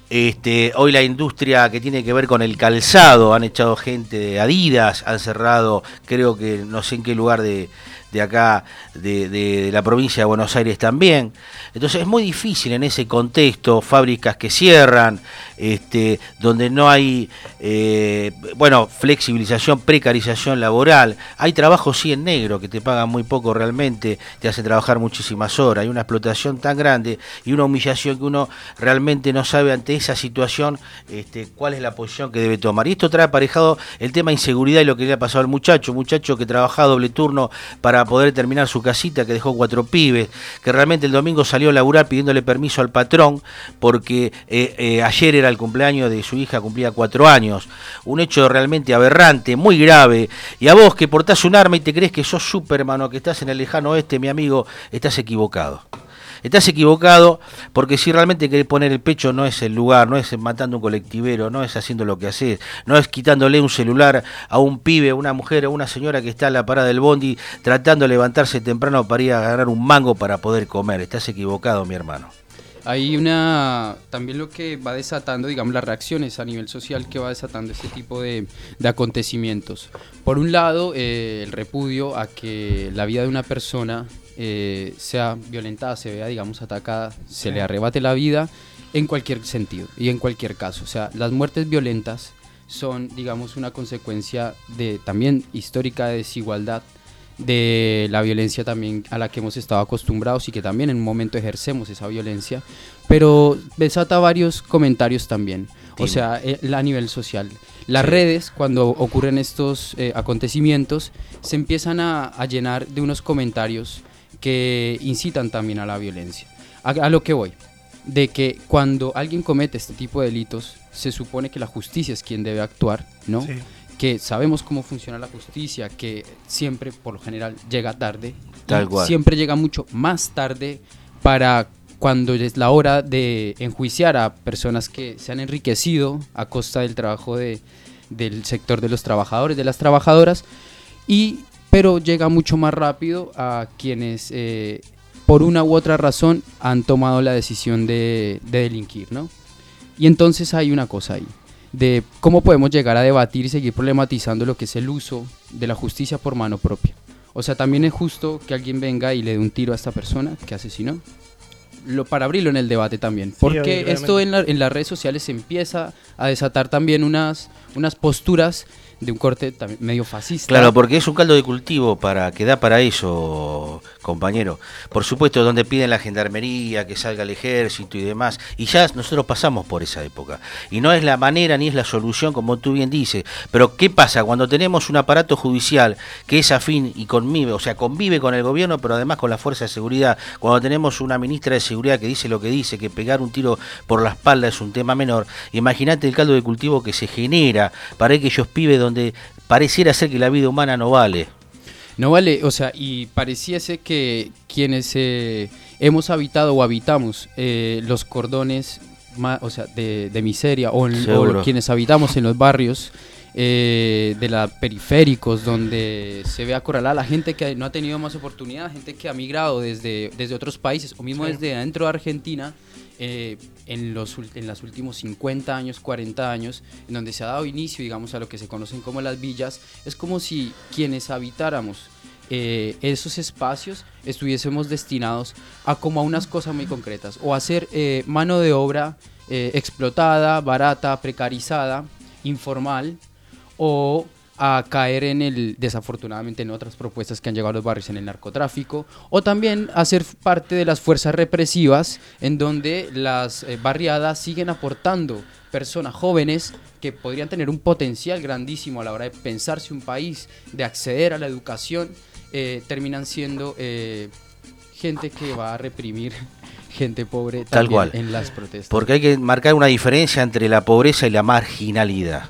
Este, hoy la industria que tiene que ver con el calzado, han echado gente de Adidas, han cerrado, creo que no sé en qué lugar de, de acá, de, de, de la provincia de Buenos Aires también. Entonces es muy difícil en ese contexto, fábricas que cierran, este, donde no hay, eh, bueno, flexibilización, precarización laboral. Hay trabajos sí en negro que te pagan muy poco realmente, te hacen trabajar muchísimas horas. Hay una explotación tan grande y una humillación que uno realmente no sabe ante esa situación este, cuál es la posición que debe tomar. Y esto trae aparejado el tema de inseguridad y lo que le ha pasado al muchacho, muchacho que trabajaba doble turno para poder terminar su casita, que dejó cuatro pibes, que realmente el domingo salió a laburar pidiéndole permiso al patrón porque eh, eh, ayer era el cumpleaños de su hija, cumplía cuatro años. Un hecho realmente aberrante, muy grave. Y a vos que portás un arma y te crees que sos Superman o que estás en el lejano oeste, mi amigo, estás equivocado. Estás equivocado porque si realmente querés poner el pecho no es el lugar, no es matando un colectivero, no es haciendo lo que haces, no es quitándole un celular a un pibe, a una mujer, a una señora que está en la parada del bondi tratando de levantarse temprano para ir a ganar un mango para poder comer. Estás equivocado, mi hermano. Hay una, también lo que va desatando, digamos, las reacciones a nivel social que va desatando este tipo de, de acontecimientos. Por un lado, eh, el repudio a que la vida de una persona eh, sea violentada, se vea, digamos, atacada, se le arrebate la vida en cualquier sentido y en cualquier caso. O sea, las muertes violentas son, digamos, una consecuencia de también histórica de desigualdad, de la violencia también a la que hemos estado acostumbrados y que también en un momento ejercemos esa violencia, pero desata varios comentarios también, o sea, eh, a nivel social. Las sí. redes, cuando ocurren estos eh, acontecimientos, se empiezan a, a llenar de unos comentarios que incitan también a la violencia. A, a lo que voy, de que cuando alguien comete este tipo de delitos, se supone que la justicia es quien debe actuar, ¿no? Sí. Que sabemos cómo funciona la justicia, que siempre, por lo general, llega tarde. Tal cual. Siempre llega mucho más tarde para cuando es la hora de enjuiciar a personas que se han enriquecido a costa del trabajo de, del sector de los trabajadores, de las trabajadoras, y, pero llega mucho más rápido a quienes, eh, por una u otra razón, han tomado la decisión de, de delinquir, ¿no? Y entonces hay una cosa ahí, de cómo podemos llegar a debatir y seguir problematizando lo que es el uso de la justicia por mano propia. O sea, también es justo que alguien venga y le dé un tiro a esta persona que asesinó, lo, para abrirlo en el debate también, porque sí, esto en, la, en las redes sociales se empieza a desatar también unas, unas posturas de un corte también medio fascista. Claro, porque es un caldo de cultivo para que da para eso, compañero. Por supuesto, donde piden la gendarmería, que salga el ejército y demás, y ya nosotros pasamos por esa época. Y no es la manera ni es la solución, como tú bien dices. Pero ¿qué pasa cuando tenemos un aparato judicial que es afín y convive, o sea, convive con el gobierno, pero además con la fuerza de seguridad? Cuando tenemos una ministra de seguridad que dice lo que dice, que pegar un tiro por la espalda es un tema menor. Imagínate el caldo de cultivo que se genera para aquellos pibes donde pareciera ser que la vida humana no vale. No vale, o sea, y pareciese que quienes eh, hemos habitado o habitamos eh, los cordones, o sea, de, de miseria, o, en, o quienes habitamos en los barrios eh, de los periféricos, donde se ve acorralada la gente que no ha tenido más oportunidad, gente que ha migrado desde, desde otros países, o mismo sí. desde adentro de Argentina, Eh, en los en los últimos cincuenta años, cuarenta años, en donde se ha dado inicio, digamos, a lo que se conocen como las villas. Es como si quienes habitáramos eh, esos espacios estuviésemos destinados a como a unas cosas muy concretas, o a ser eh, mano de obra eh, explotada, barata, precarizada, informal, o a caer en el, desafortunadamente, en otras propuestas que han llegado a los barrios, en el narcotráfico, o también a ser parte de las fuerzas represivas, en donde las eh, barriadas siguen aportando personas jóvenes que podrían tener un potencial grandísimo a la hora de pensarse un país, de acceder a la educación, eh, terminan siendo eh, gente que va a reprimir gente pobre Tal cual. En las protestas. Porque hay que marcar una diferencia entre la pobreza y la marginalidad,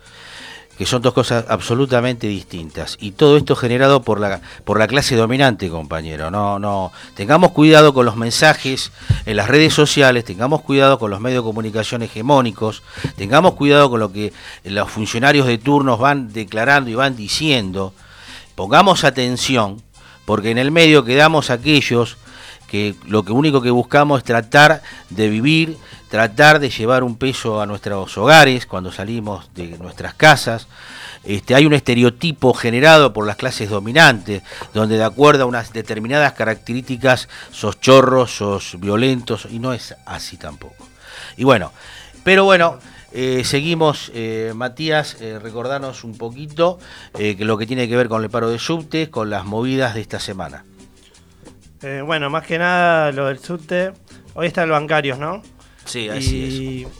que son dos cosas absolutamente distintas, y todo esto generado por la por la clase dominante, compañero. No, no, tengamos cuidado con los mensajes en las redes sociales, tengamos cuidado con los medios de comunicación hegemónicos, tengamos cuidado con lo que los funcionarios de turnos van declarando y van diciendo. Pongamos atención, porque en el medio quedamos aquellos que lo que único que buscamos es tratar de vivir, tratar de llevar un peso a nuestros hogares cuando salimos de nuestras casas. Este, hay un estereotipo generado por las clases dominantes, donde de acuerdo a unas determinadas características sos chorros, sos violentos, y no es así tampoco. Y bueno, pero bueno, eh, seguimos, eh, Matías, eh, recordanos un poquito eh, que lo que tiene que ver con el paro de subte, con las movidas de esta semana. Eh, bueno, más que nada lo del subte, hoy están los bancarios, ¿no? Sí, así y... es.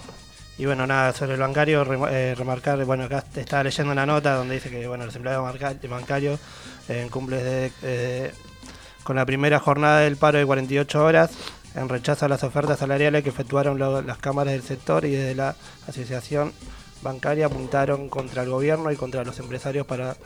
Y bueno, nada, sobre el bancario, eh, remarcar, bueno, acá estaba leyendo una nota donde dice que bueno, los empleados bancarios eh, cumplen de, eh, con la primera jornada del paro de cuarenta y ocho horas, en rechazo a las ofertas salariales que efectuaron lo, las cámaras del sector, y desde la asociación bancaria apuntaron contra el gobierno y contra los empresarios para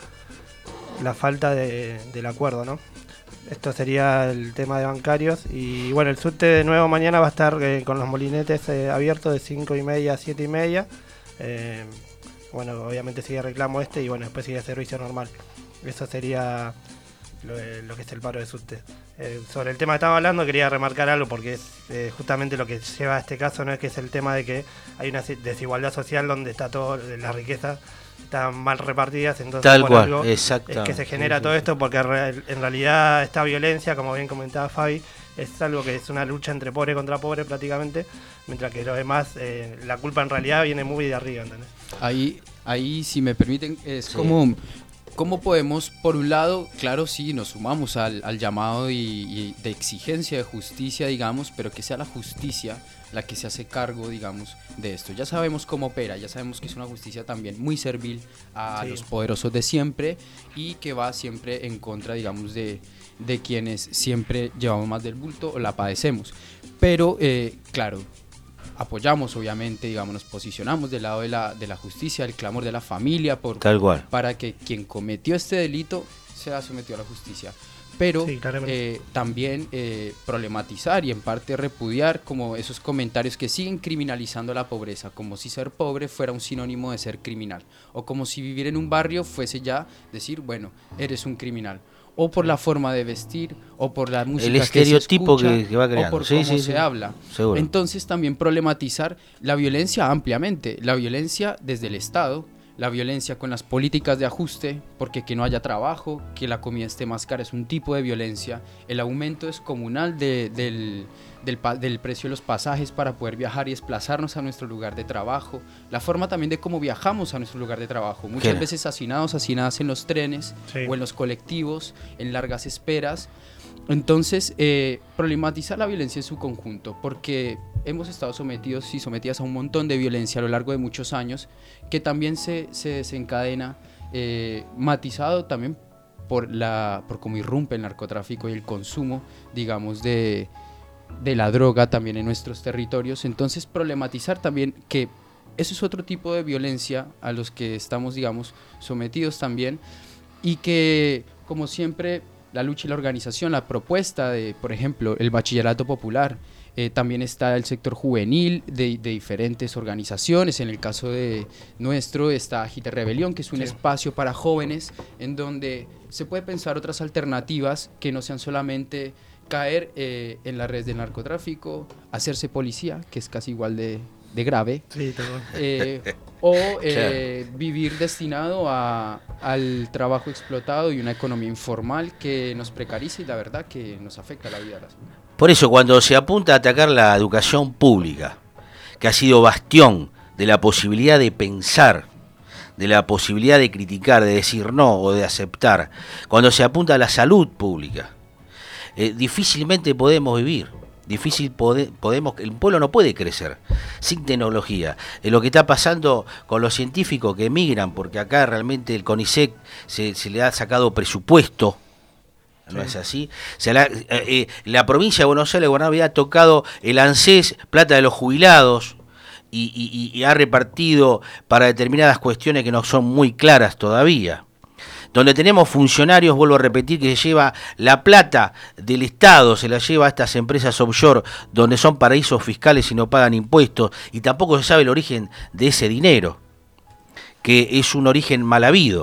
la falta de, del acuerdo, ¿no? Esto sería el tema de bancarios. Y bueno, el subte de nuevo mañana va a estar eh, con los molinetes eh, abiertos de cinco y media a siete y media. Eh, bueno, obviamente sigue reclamo este y bueno, después sigue servicio normal. Eso sería lo, lo que es el paro de subte. Eh, sobre el tema que estaba hablando, quería remarcar algo porque es eh, justamente lo que lleva a este caso, no es que es el tema de que hay una desigualdad social donde está toda la riqueza están mal repartidas, entonces tal por cual, algo exactamente. Es que se genera sí, sí, todo sí. esto porque en realidad esta violencia, como bien comentaba Fabi, es algo que es una lucha entre pobre contra pobre prácticamente, mientras que lo demás, eh, la culpa en realidad viene muy de arriba, ¿entendés? Ahí, ahí si me permiten, es Sí. como... ¿Cómo podemos, por un lado, claro, sí, nos sumamos al, al llamado y, y de exigencia de justicia, digamos, pero que sea la justicia la que se hace cargo, digamos, de esto? Ya sabemos cómo opera, ya sabemos que es una justicia también muy servil a Sí. los poderosos de siempre y que va siempre en contra, digamos, de, de quienes siempre llevamos más del bulto o la padecemos. Pero, eh, claro, apoyamos, obviamente, digamos, nos posicionamos del lado de la, de la justicia, el clamor de la familia por, Tal cual. para que quien cometió este delito sea sometido a la justicia. Pero Sí, claramente. eh, también eh, problematizar y en parte repudiar como esos comentarios que siguen criminalizando la pobreza, como si ser pobre fuera un sinónimo de ser criminal, o como si vivir en un barrio fuese ya decir, bueno, eres un criminal. O por la forma de vestir, o por la música El que se estereotipo escucha, que, que va creando. o por sí, cómo sí, se sí. habla. Seguro. Entonces también problematizar la violencia ampliamente, la violencia desde el Estado, la violencia con las políticas de ajuste, porque que no haya trabajo, que la comida esté más cara es un tipo de violencia, el aumento descomunal de, del, del, del precio de los pasajes para poder viajar y desplazarnos a nuestro lugar de trabajo, la forma también de cómo viajamos a nuestro lugar de trabajo, muchas Claro. veces hacinados, hacinadas en los trenes Sí. o en los colectivos, en largas esperas. Entonces, eh, problematizar la violencia en su conjunto, porque hemos estado sometidos y sometidas a un montón de violencia a lo largo de muchos años, que también se, se desencadena, eh, matizado también por, la, por cómo irrumpe el narcotráfico y el consumo, digamos, de, de la droga también en nuestros territorios. Entonces, problematizar también que eso es otro tipo de violencia a los que estamos, digamos, sometidos también, y que, como siempre, la lucha y la organización, la propuesta de, por ejemplo, el bachillerato popular, eh, también está el sector juvenil de, de diferentes organizaciones. En el caso de nuestro está Agite Rebelión, que es un Sí. espacio para jóvenes en donde se puede pensar otras alternativas que no sean solamente caer eh, en la red del narcotráfico, hacerse policía, que es casi igual de, de grave, Sí, todo. eh, o eh, vivir destinado a, al trabajo explotado y una economía informal que nos precariza y la verdad que nos afecta la vida de las personas. Por eso, cuando se apunta a atacar la educación pública, que ha sido bastión de la posibilidad de pensar, de la posibilidad de criticar, de decir no o de aceptar, cuando se apunta a la salud pública, eh, difícilmente podemos vivir. Difícil pode, podemos, el pueblo no puede crecer sin tecnología. Eh, lo que está pasando con los científicos que emigran, porque acá realmente el CONICET se, se le ha sacado presupuesto, ¿no Sí. es así? Se la, eh, eh, la provincia de Buenos Aires bueno, había tocado el ANSES, plata de los jubilados, y, y, y ha repartido para determinadas cuestiones que no son muy claras todavía. Donde tenemos funcionarios, vuelvo a repetir, que se lleva la plata del Estado, se la lleva a estas empresas offshore, donde son paraísos fiscales y no pagan impuestos, y tampoco se sabe el origen de ese dinero, que es un origen mal habido,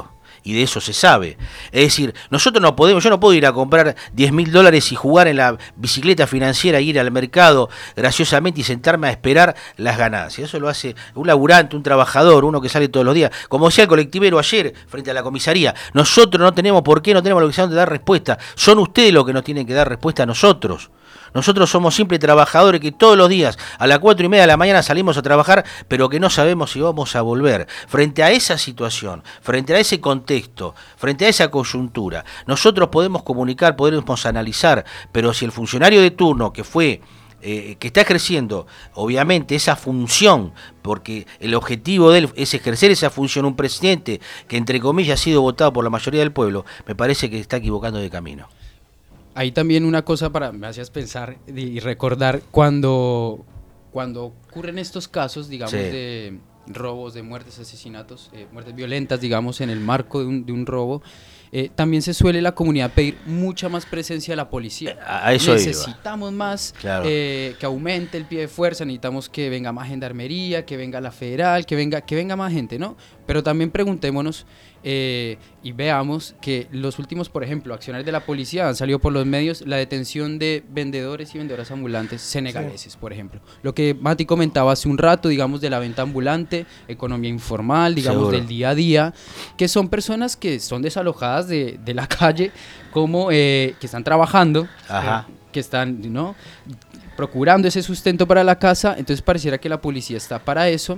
y de eso se sabe. Es decir, nosotros no podemos, yo no puedo ir a comprar diez mil dólares y jugar en la bicicleta financiera, ir al mercado graciosamente y sentarme a esperar las ganancias. Eso lo hace un laburante, un trabajador, uno que sale todos los días. Como decía el colectivero ayer frente a la comisaría, nosotros no tenemos por qué, no tenemos la obligación de dar respuesta. Son ustedes los que nos tienen que dar respuesta a nosotros. Nosotros somos simples trabajadores que todos los días a las cuatro y media de la mañana salimos a trabajar, pero que no sabemos si vamos a volver. Frente a esa situación, frente a ese contexto, frente a esa coyuntura, nosotros podemos comunicar, podemos analizar, pero si el funcionario de turno que fue... Eh, que está ejerciendo, obviamente, esa función, porque el objetivo de él es ejercer esa función, un presidente que, entre comillas, ha sido votado por la mayoría del pueblo, me parece que está equivocando de camino. Ahí también una cosa para me hacías pensar y recordar cuando, cuando ocurren estos casos, digamos, sí. de robos, de muertes, asesinatos, eh, muertes violentas, digamos, en el marco de un, de un robo, eh, también se suele la comunidad pedir mucha más presencia de la policía. A eso necesitamos iba. más, claro. eh, que aumente el pie de fuerza, necesitamos que venga más gendarmería, que venga la federal, que venga, que venga más gente, ¿no? Pero también preguntémonos eh, y veamos que los últimos, por ejemplo, acciones de la policía han salido por los medios, la detención de vendedores y vendedoras ambulantes senegaleses, sí. por ejemplo. Lo que Mati comentaba hace un rato, digamos, de la venta ambulante, economía informal, digamos, Seguro. del día a día, que son personas que son desalojadas de, de la calle, como eh, que están trabajando, Ajá. Eh, que están, ¿no?, procurando ese sustento para la casa. Entonces pareciera que la policía está para eso,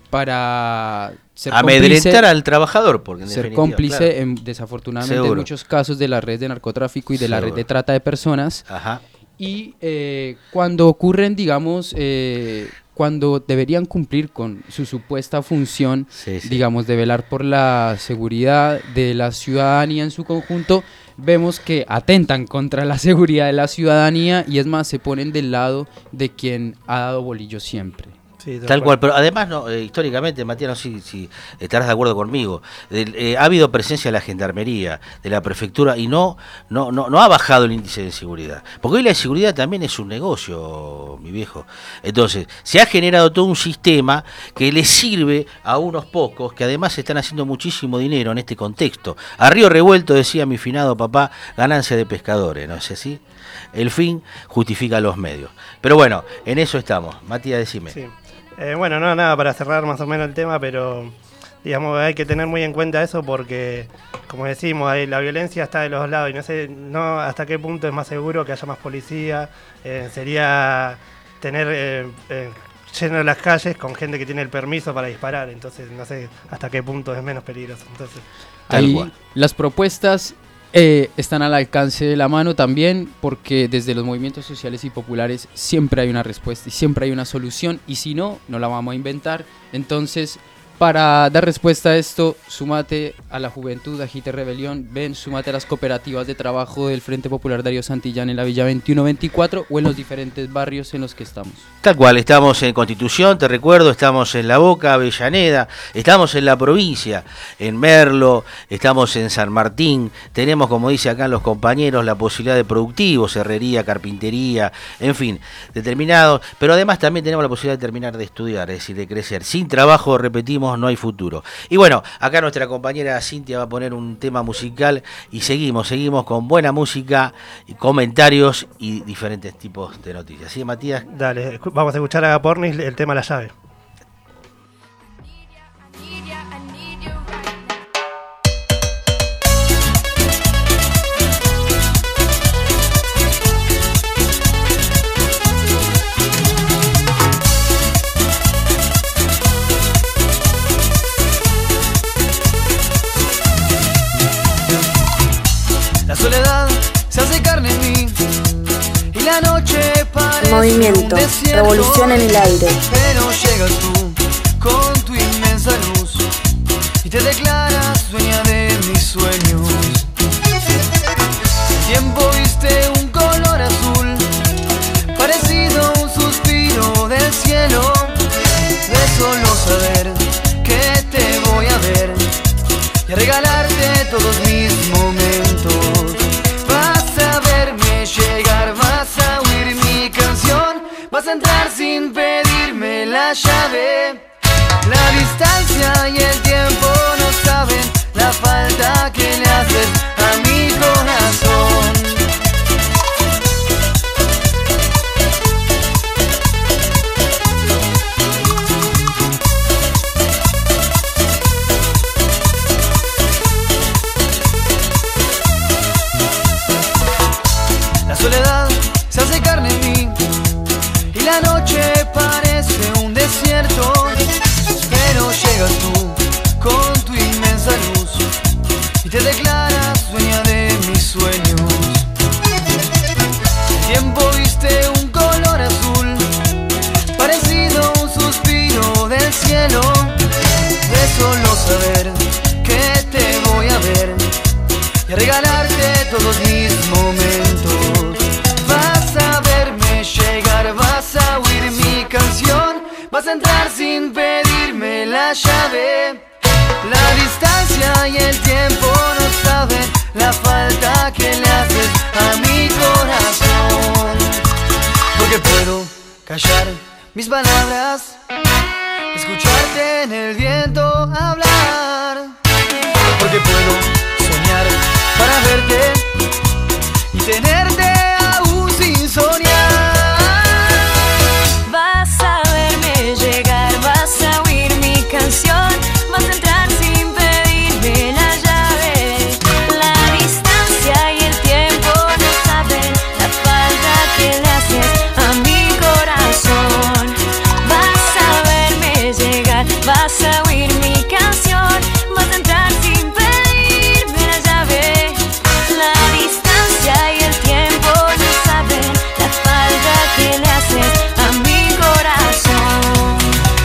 para ser amedrentar cómplice, al trabajador, porque en ser cómplice claro. en, desafortunadamente Seguro. en muchos casos de la red de narcotráfico y de Seguro. la red de trata de personas. Ajá. Y eh, cuando ocurren, digamos, eh, cuando deberían cumplir con su supuesta función, sí, sí. digamos, de velar por la seguridad de la ciudadanía en su conjunto, vemos que atentan contra la seguridad de la ciudadanía y es más, se ponen del lado de quien ha dado bolillo siempre. Sí, Tal cual, pero además, no, eh, históricamente, Matías, no sé si, si estarás de acuerdo conmigo, eh, eh, ha habido presencia de la gendarmería, de la prefectura, y no, no, no, no ha bajado el índice de seguridad. Porque hoy la seguridad también es un negocio, mi viejo. Entonces, se ha generado todo un sistema que le sirve a unos pocos, que además están haciendo muchísimo dinero en este contexto. A río revuelto, decía mi finado papá, ganancia de pescadores, ¿no es así? El fin justifica los medios. Pero bueno, en eso estamos. Matías, decime. Sí. Eh, bueno, no, nada, para cerrar más o menos el tema, pero digamos, hay que tener muy en cuenta eso porque, como decimos, ahí la violencia está de los lados y no sé no hasta qué punto es más seguro que haya más policía. Eh, sería tener eh, eh, lleno las calles con gente que tiene el permiso para disparar, entonces no sé hasta qué punto es menos peligroso. Entonces, ahí las propuestas Eh, están al alcance de la mano también, porque desde los movimientos sociales y populares siempre hay una respuesta y siempre hay una solución, y si no, no la vamos a inventar. Entonces, para dar respuesta a esto, súmate a la juventud, agite rebelión, ven, súmate a las cooperativas de trabajo del Frente Popular Darío Santillán en la Villa veintiuno veinticuatro o en los diferentes barrios en los que estamos. Tal cual, estamos en Constitución, te recuerdo, estamos en La Boca, Avellaneda, estamos en la provincia, en Merlo, estamos en San Martín, tenemos, como dice acá los compañeros, la posibilidad de productivos, herrería, carpintería, en fin, determinados, pero además también tenemos la posibilidad de terminar de estudiar, es decir, de crecer. Sin trabajo, repetimos, no hay futuro. Y bueno, acá nuestra compañera Cintia va a poner un tema musical y seguimos, seguimos con buena música, comentarios y diferentes tipos de noticias. ¿Sí, Matías? Dale, vamos a escuchar a Agapornis el tema La Llave. La soledad se hace carne en mí y la noche parece Movimiento, un desierto, revolución en el aire. pero llegas tú con tu inmensa luz y te declaras dueña de mis sueños. El tiempo viste un color azul parecido a un suspiro del cielo, de solo saber que te voy a ver y a regalarte todos mis momentos. Vas a verme llegar, vas a oír mi canción, vas a entrar sin pedirme la llave. La distancia y el tiempo no saben la falta haces a mi corazón. La soledad se hace carne en mí y la noche parece un desierto, pero llegas tú con tu inmensa luz y te declaras dueña de mis sueños. El tiempo viste un color azul, parecido a un suspiro del cielo. De solo saber que te voy a ver y a regalarte todos mis momentos. Vas a verme llegar, vas a oír mi canción, vas a entrar sin pedirme la llave. La distancia y el tiempo no saben la falta que le haces a mi corazón. Porque puedo callar mis palabras, escucharte en el viento hablar. Porque puedo soñar para verte y tenerte aún sin soñar. Vas a verme llegar, vas a oír mi canción, vas a entrar sin pedirme la llave. La distancia y el tiempo no saben la falta que le haces a mi corazón. Vas a verme llegar, vas a oír mi canción, vas a entrar sin pedirme la llave. La distancia y el tiempo no saben la falta que le haces a mi corazón.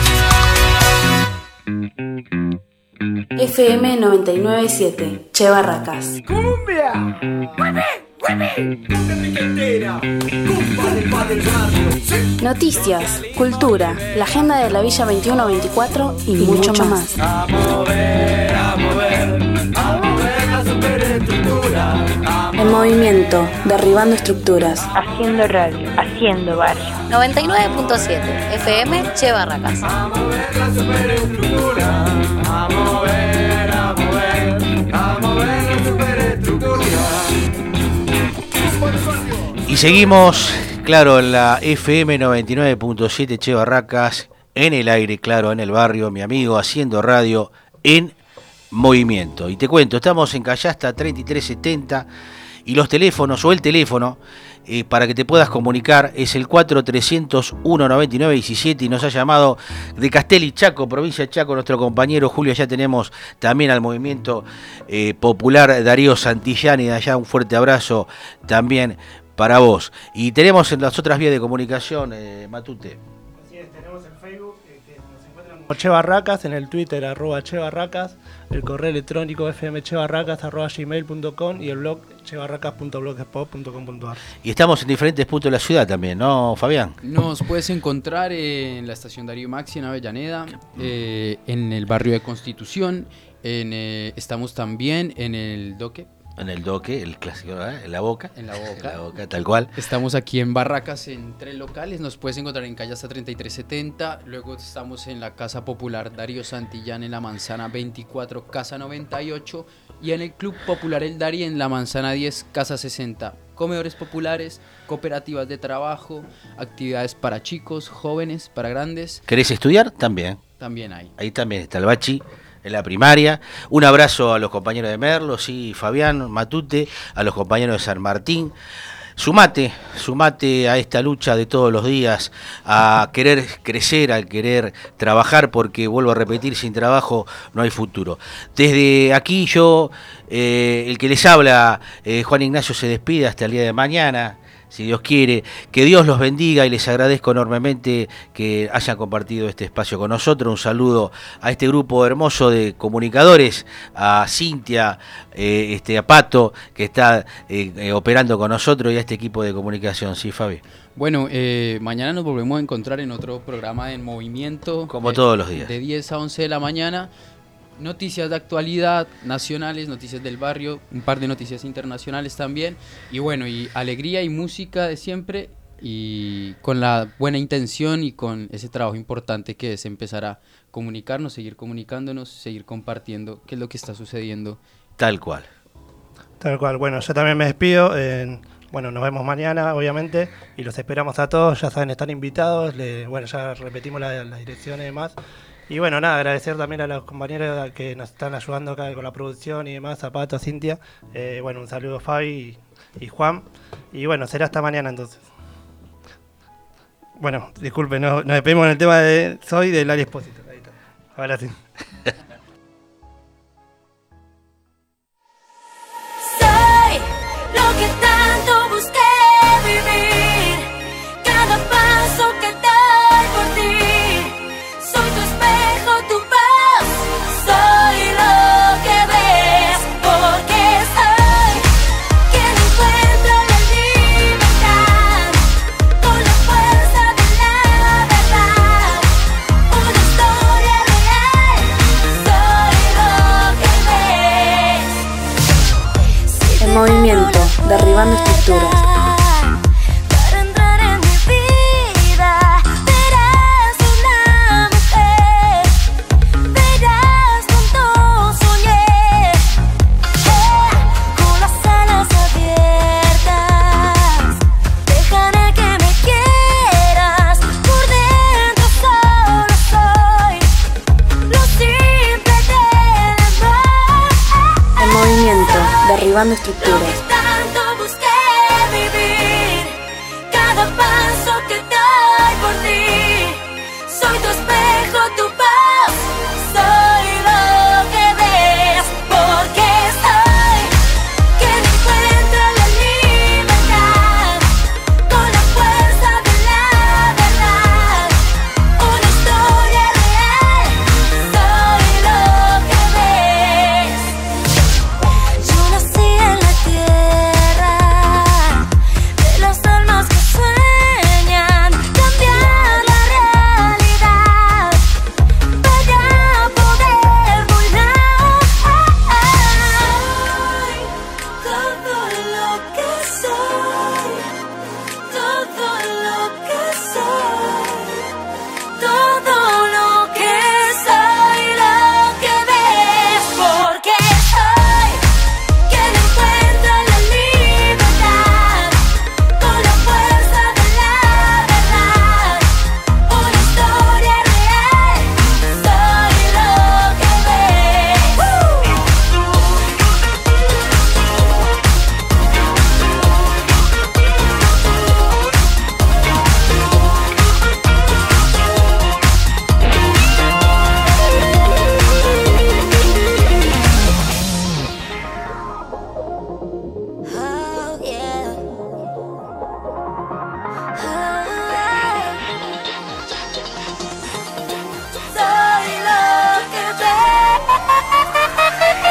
F M noventa y nueve punto siete, Che Barracas. ¡Cumbia! ¡Mueve! ¡Mueve! ¡Enrique entera! ¡Cumba del padre del barrio! ¡Sí! Noticias, cultura, la agenda de la Villa veintiuno veinticuatro y, y mucho, mucho más. A mover, a mover, a mover la superestructura. A En movimiento, derribando estructuras. Haciendo radio, haciendo barrio. noventa y nueve punto siete F M Che Barracas. A mover la superestructura. A mover, a mover, a mover la superestructura. Y seguimos, claro, en la F M noventa y nueve punto siete Che Barracas, en el aire, claro, en el barrio, mi amigo, haciendo radio en movimiento. Y te cuento, estamos en Callasta treinta y tres setenta y los teléfonos, o el teléfono, eh, para que te puedas comunicar, es el cuatro tres cero uno noventa y nueve diecisiete y nos ha llamado de Castelli, Chaco, provincia de Chaco, nuestro compañero Julio. Ya tenemos también al movimiento eh, popular Darío Santillán, y de allá un fuerte abrazo también para vos. Y tenemos en las otras vías de comunicación, eh, Matute. Así es, tenemos en Facebook, eh, que nos encuentran como Che Barracas, en el Twitter arroba Che Barracas, el correo electrónico fmchebarracas arroba gmail punto com y el blog chebarracas punto blogspot punto com punto ar. Y estamos en diferentes puntos de la ciudad también, ¿no, Fabián? Nos puedes encontrar en la estación Darío Maxi en Avellaneda, eh, en el barrio de Constitución, en, eh, estamos también en el Doque. En el Doque, el clásico, ¿eh? En la Boca. En la Boca. En la Boca, tal cual. Estamos aquí en Barracas en tres locales. Nos puedes encontrar en calle hasta treinta y tres setenta. Luego estamos en la Casa Popular Darío Santillán en la Manzana veinticuatro, Casa noventa y ocho. Y en el Club Popular El Dari en la Manzana diez, Casa sesenta. Comedores populares, cooperativas de trabajo, actividades para chicos, jóvenes, para grandes. ¿Querés estudiar? También. También hay. Ahí también está el Bachi, en la primaria. Un abrazo a los compañeros de Merlo, sí, Fabián, Matute, a los compañeros de San Martín. Sumate, sumate a esta lucha de todos los días, a querer crecer, a querer trabajar, porque vuelvo a repetir, sin trabajo no hay futuro. Desde aquí yo, eh, el que les habla, eh, Juan Ignacio, se despide hasta el día de mañana, si Dios quiere. Que Dios los bendiga y les agradezco enormemente que hayan compartido este espacio con nosotros. Un saludo a este grupo hermoso de comunicadores, a Cintia, eh, este, a Pato, que está eh, eh, operando con nosotros, y a este equipo de comunicación. Sí, Fabi. Bueno, eh, mañana nos volvemos a encontrar en otro programa en movimiento. Como eh, todos los días. De diez a once de la mañana. Noticias de actualidad nacionales, noticias del barrio, un par de noticias internacionales también. Y bueno, y alegría y música de siempre, y con la buena intención y con ese trabajo importante que es empezar a comunicarnos, seguir comunicándonos, seguir compartiendo qué es lo que está sucediendo. Tal cual. Tal cual. Bueno, yo también me despido. Eh, bueno, nos vemos mañana, obviamente, y los esperamos a todos. Ya saben, están invitados. Le, bueno, ya repetimos las la direcciones y demás. Y bueno, nada, agradecer también a los compañeros que nos están ayudando acá con la producción y demás, a Pato, a Cintia. Eh, bueno, un saludo a Fabi y, y Juan. Y bueno, será hasta mañana entonces. Bueno, disculpen, nos, nos despedimos en el tema de Soy de Lali Espósito. Ahí está. Ahora sí. Soy lo que tanto busqué vivir, cada paso que doy por ti. Soy tu espejo, tu voz, soy lo que ves, porque soy quien encuentra la libertad con la fuerza de la verdad. Una historia real, soy lo que ves. En movimiento, derribando estructuras. Para entrar en mi vida, verás una mujer, verás cuánto soñé, eh, con las alas abiertas, dejaré que me quieras, por dentro solo soy lo simple del amor. En movimiento, derribando estructuras.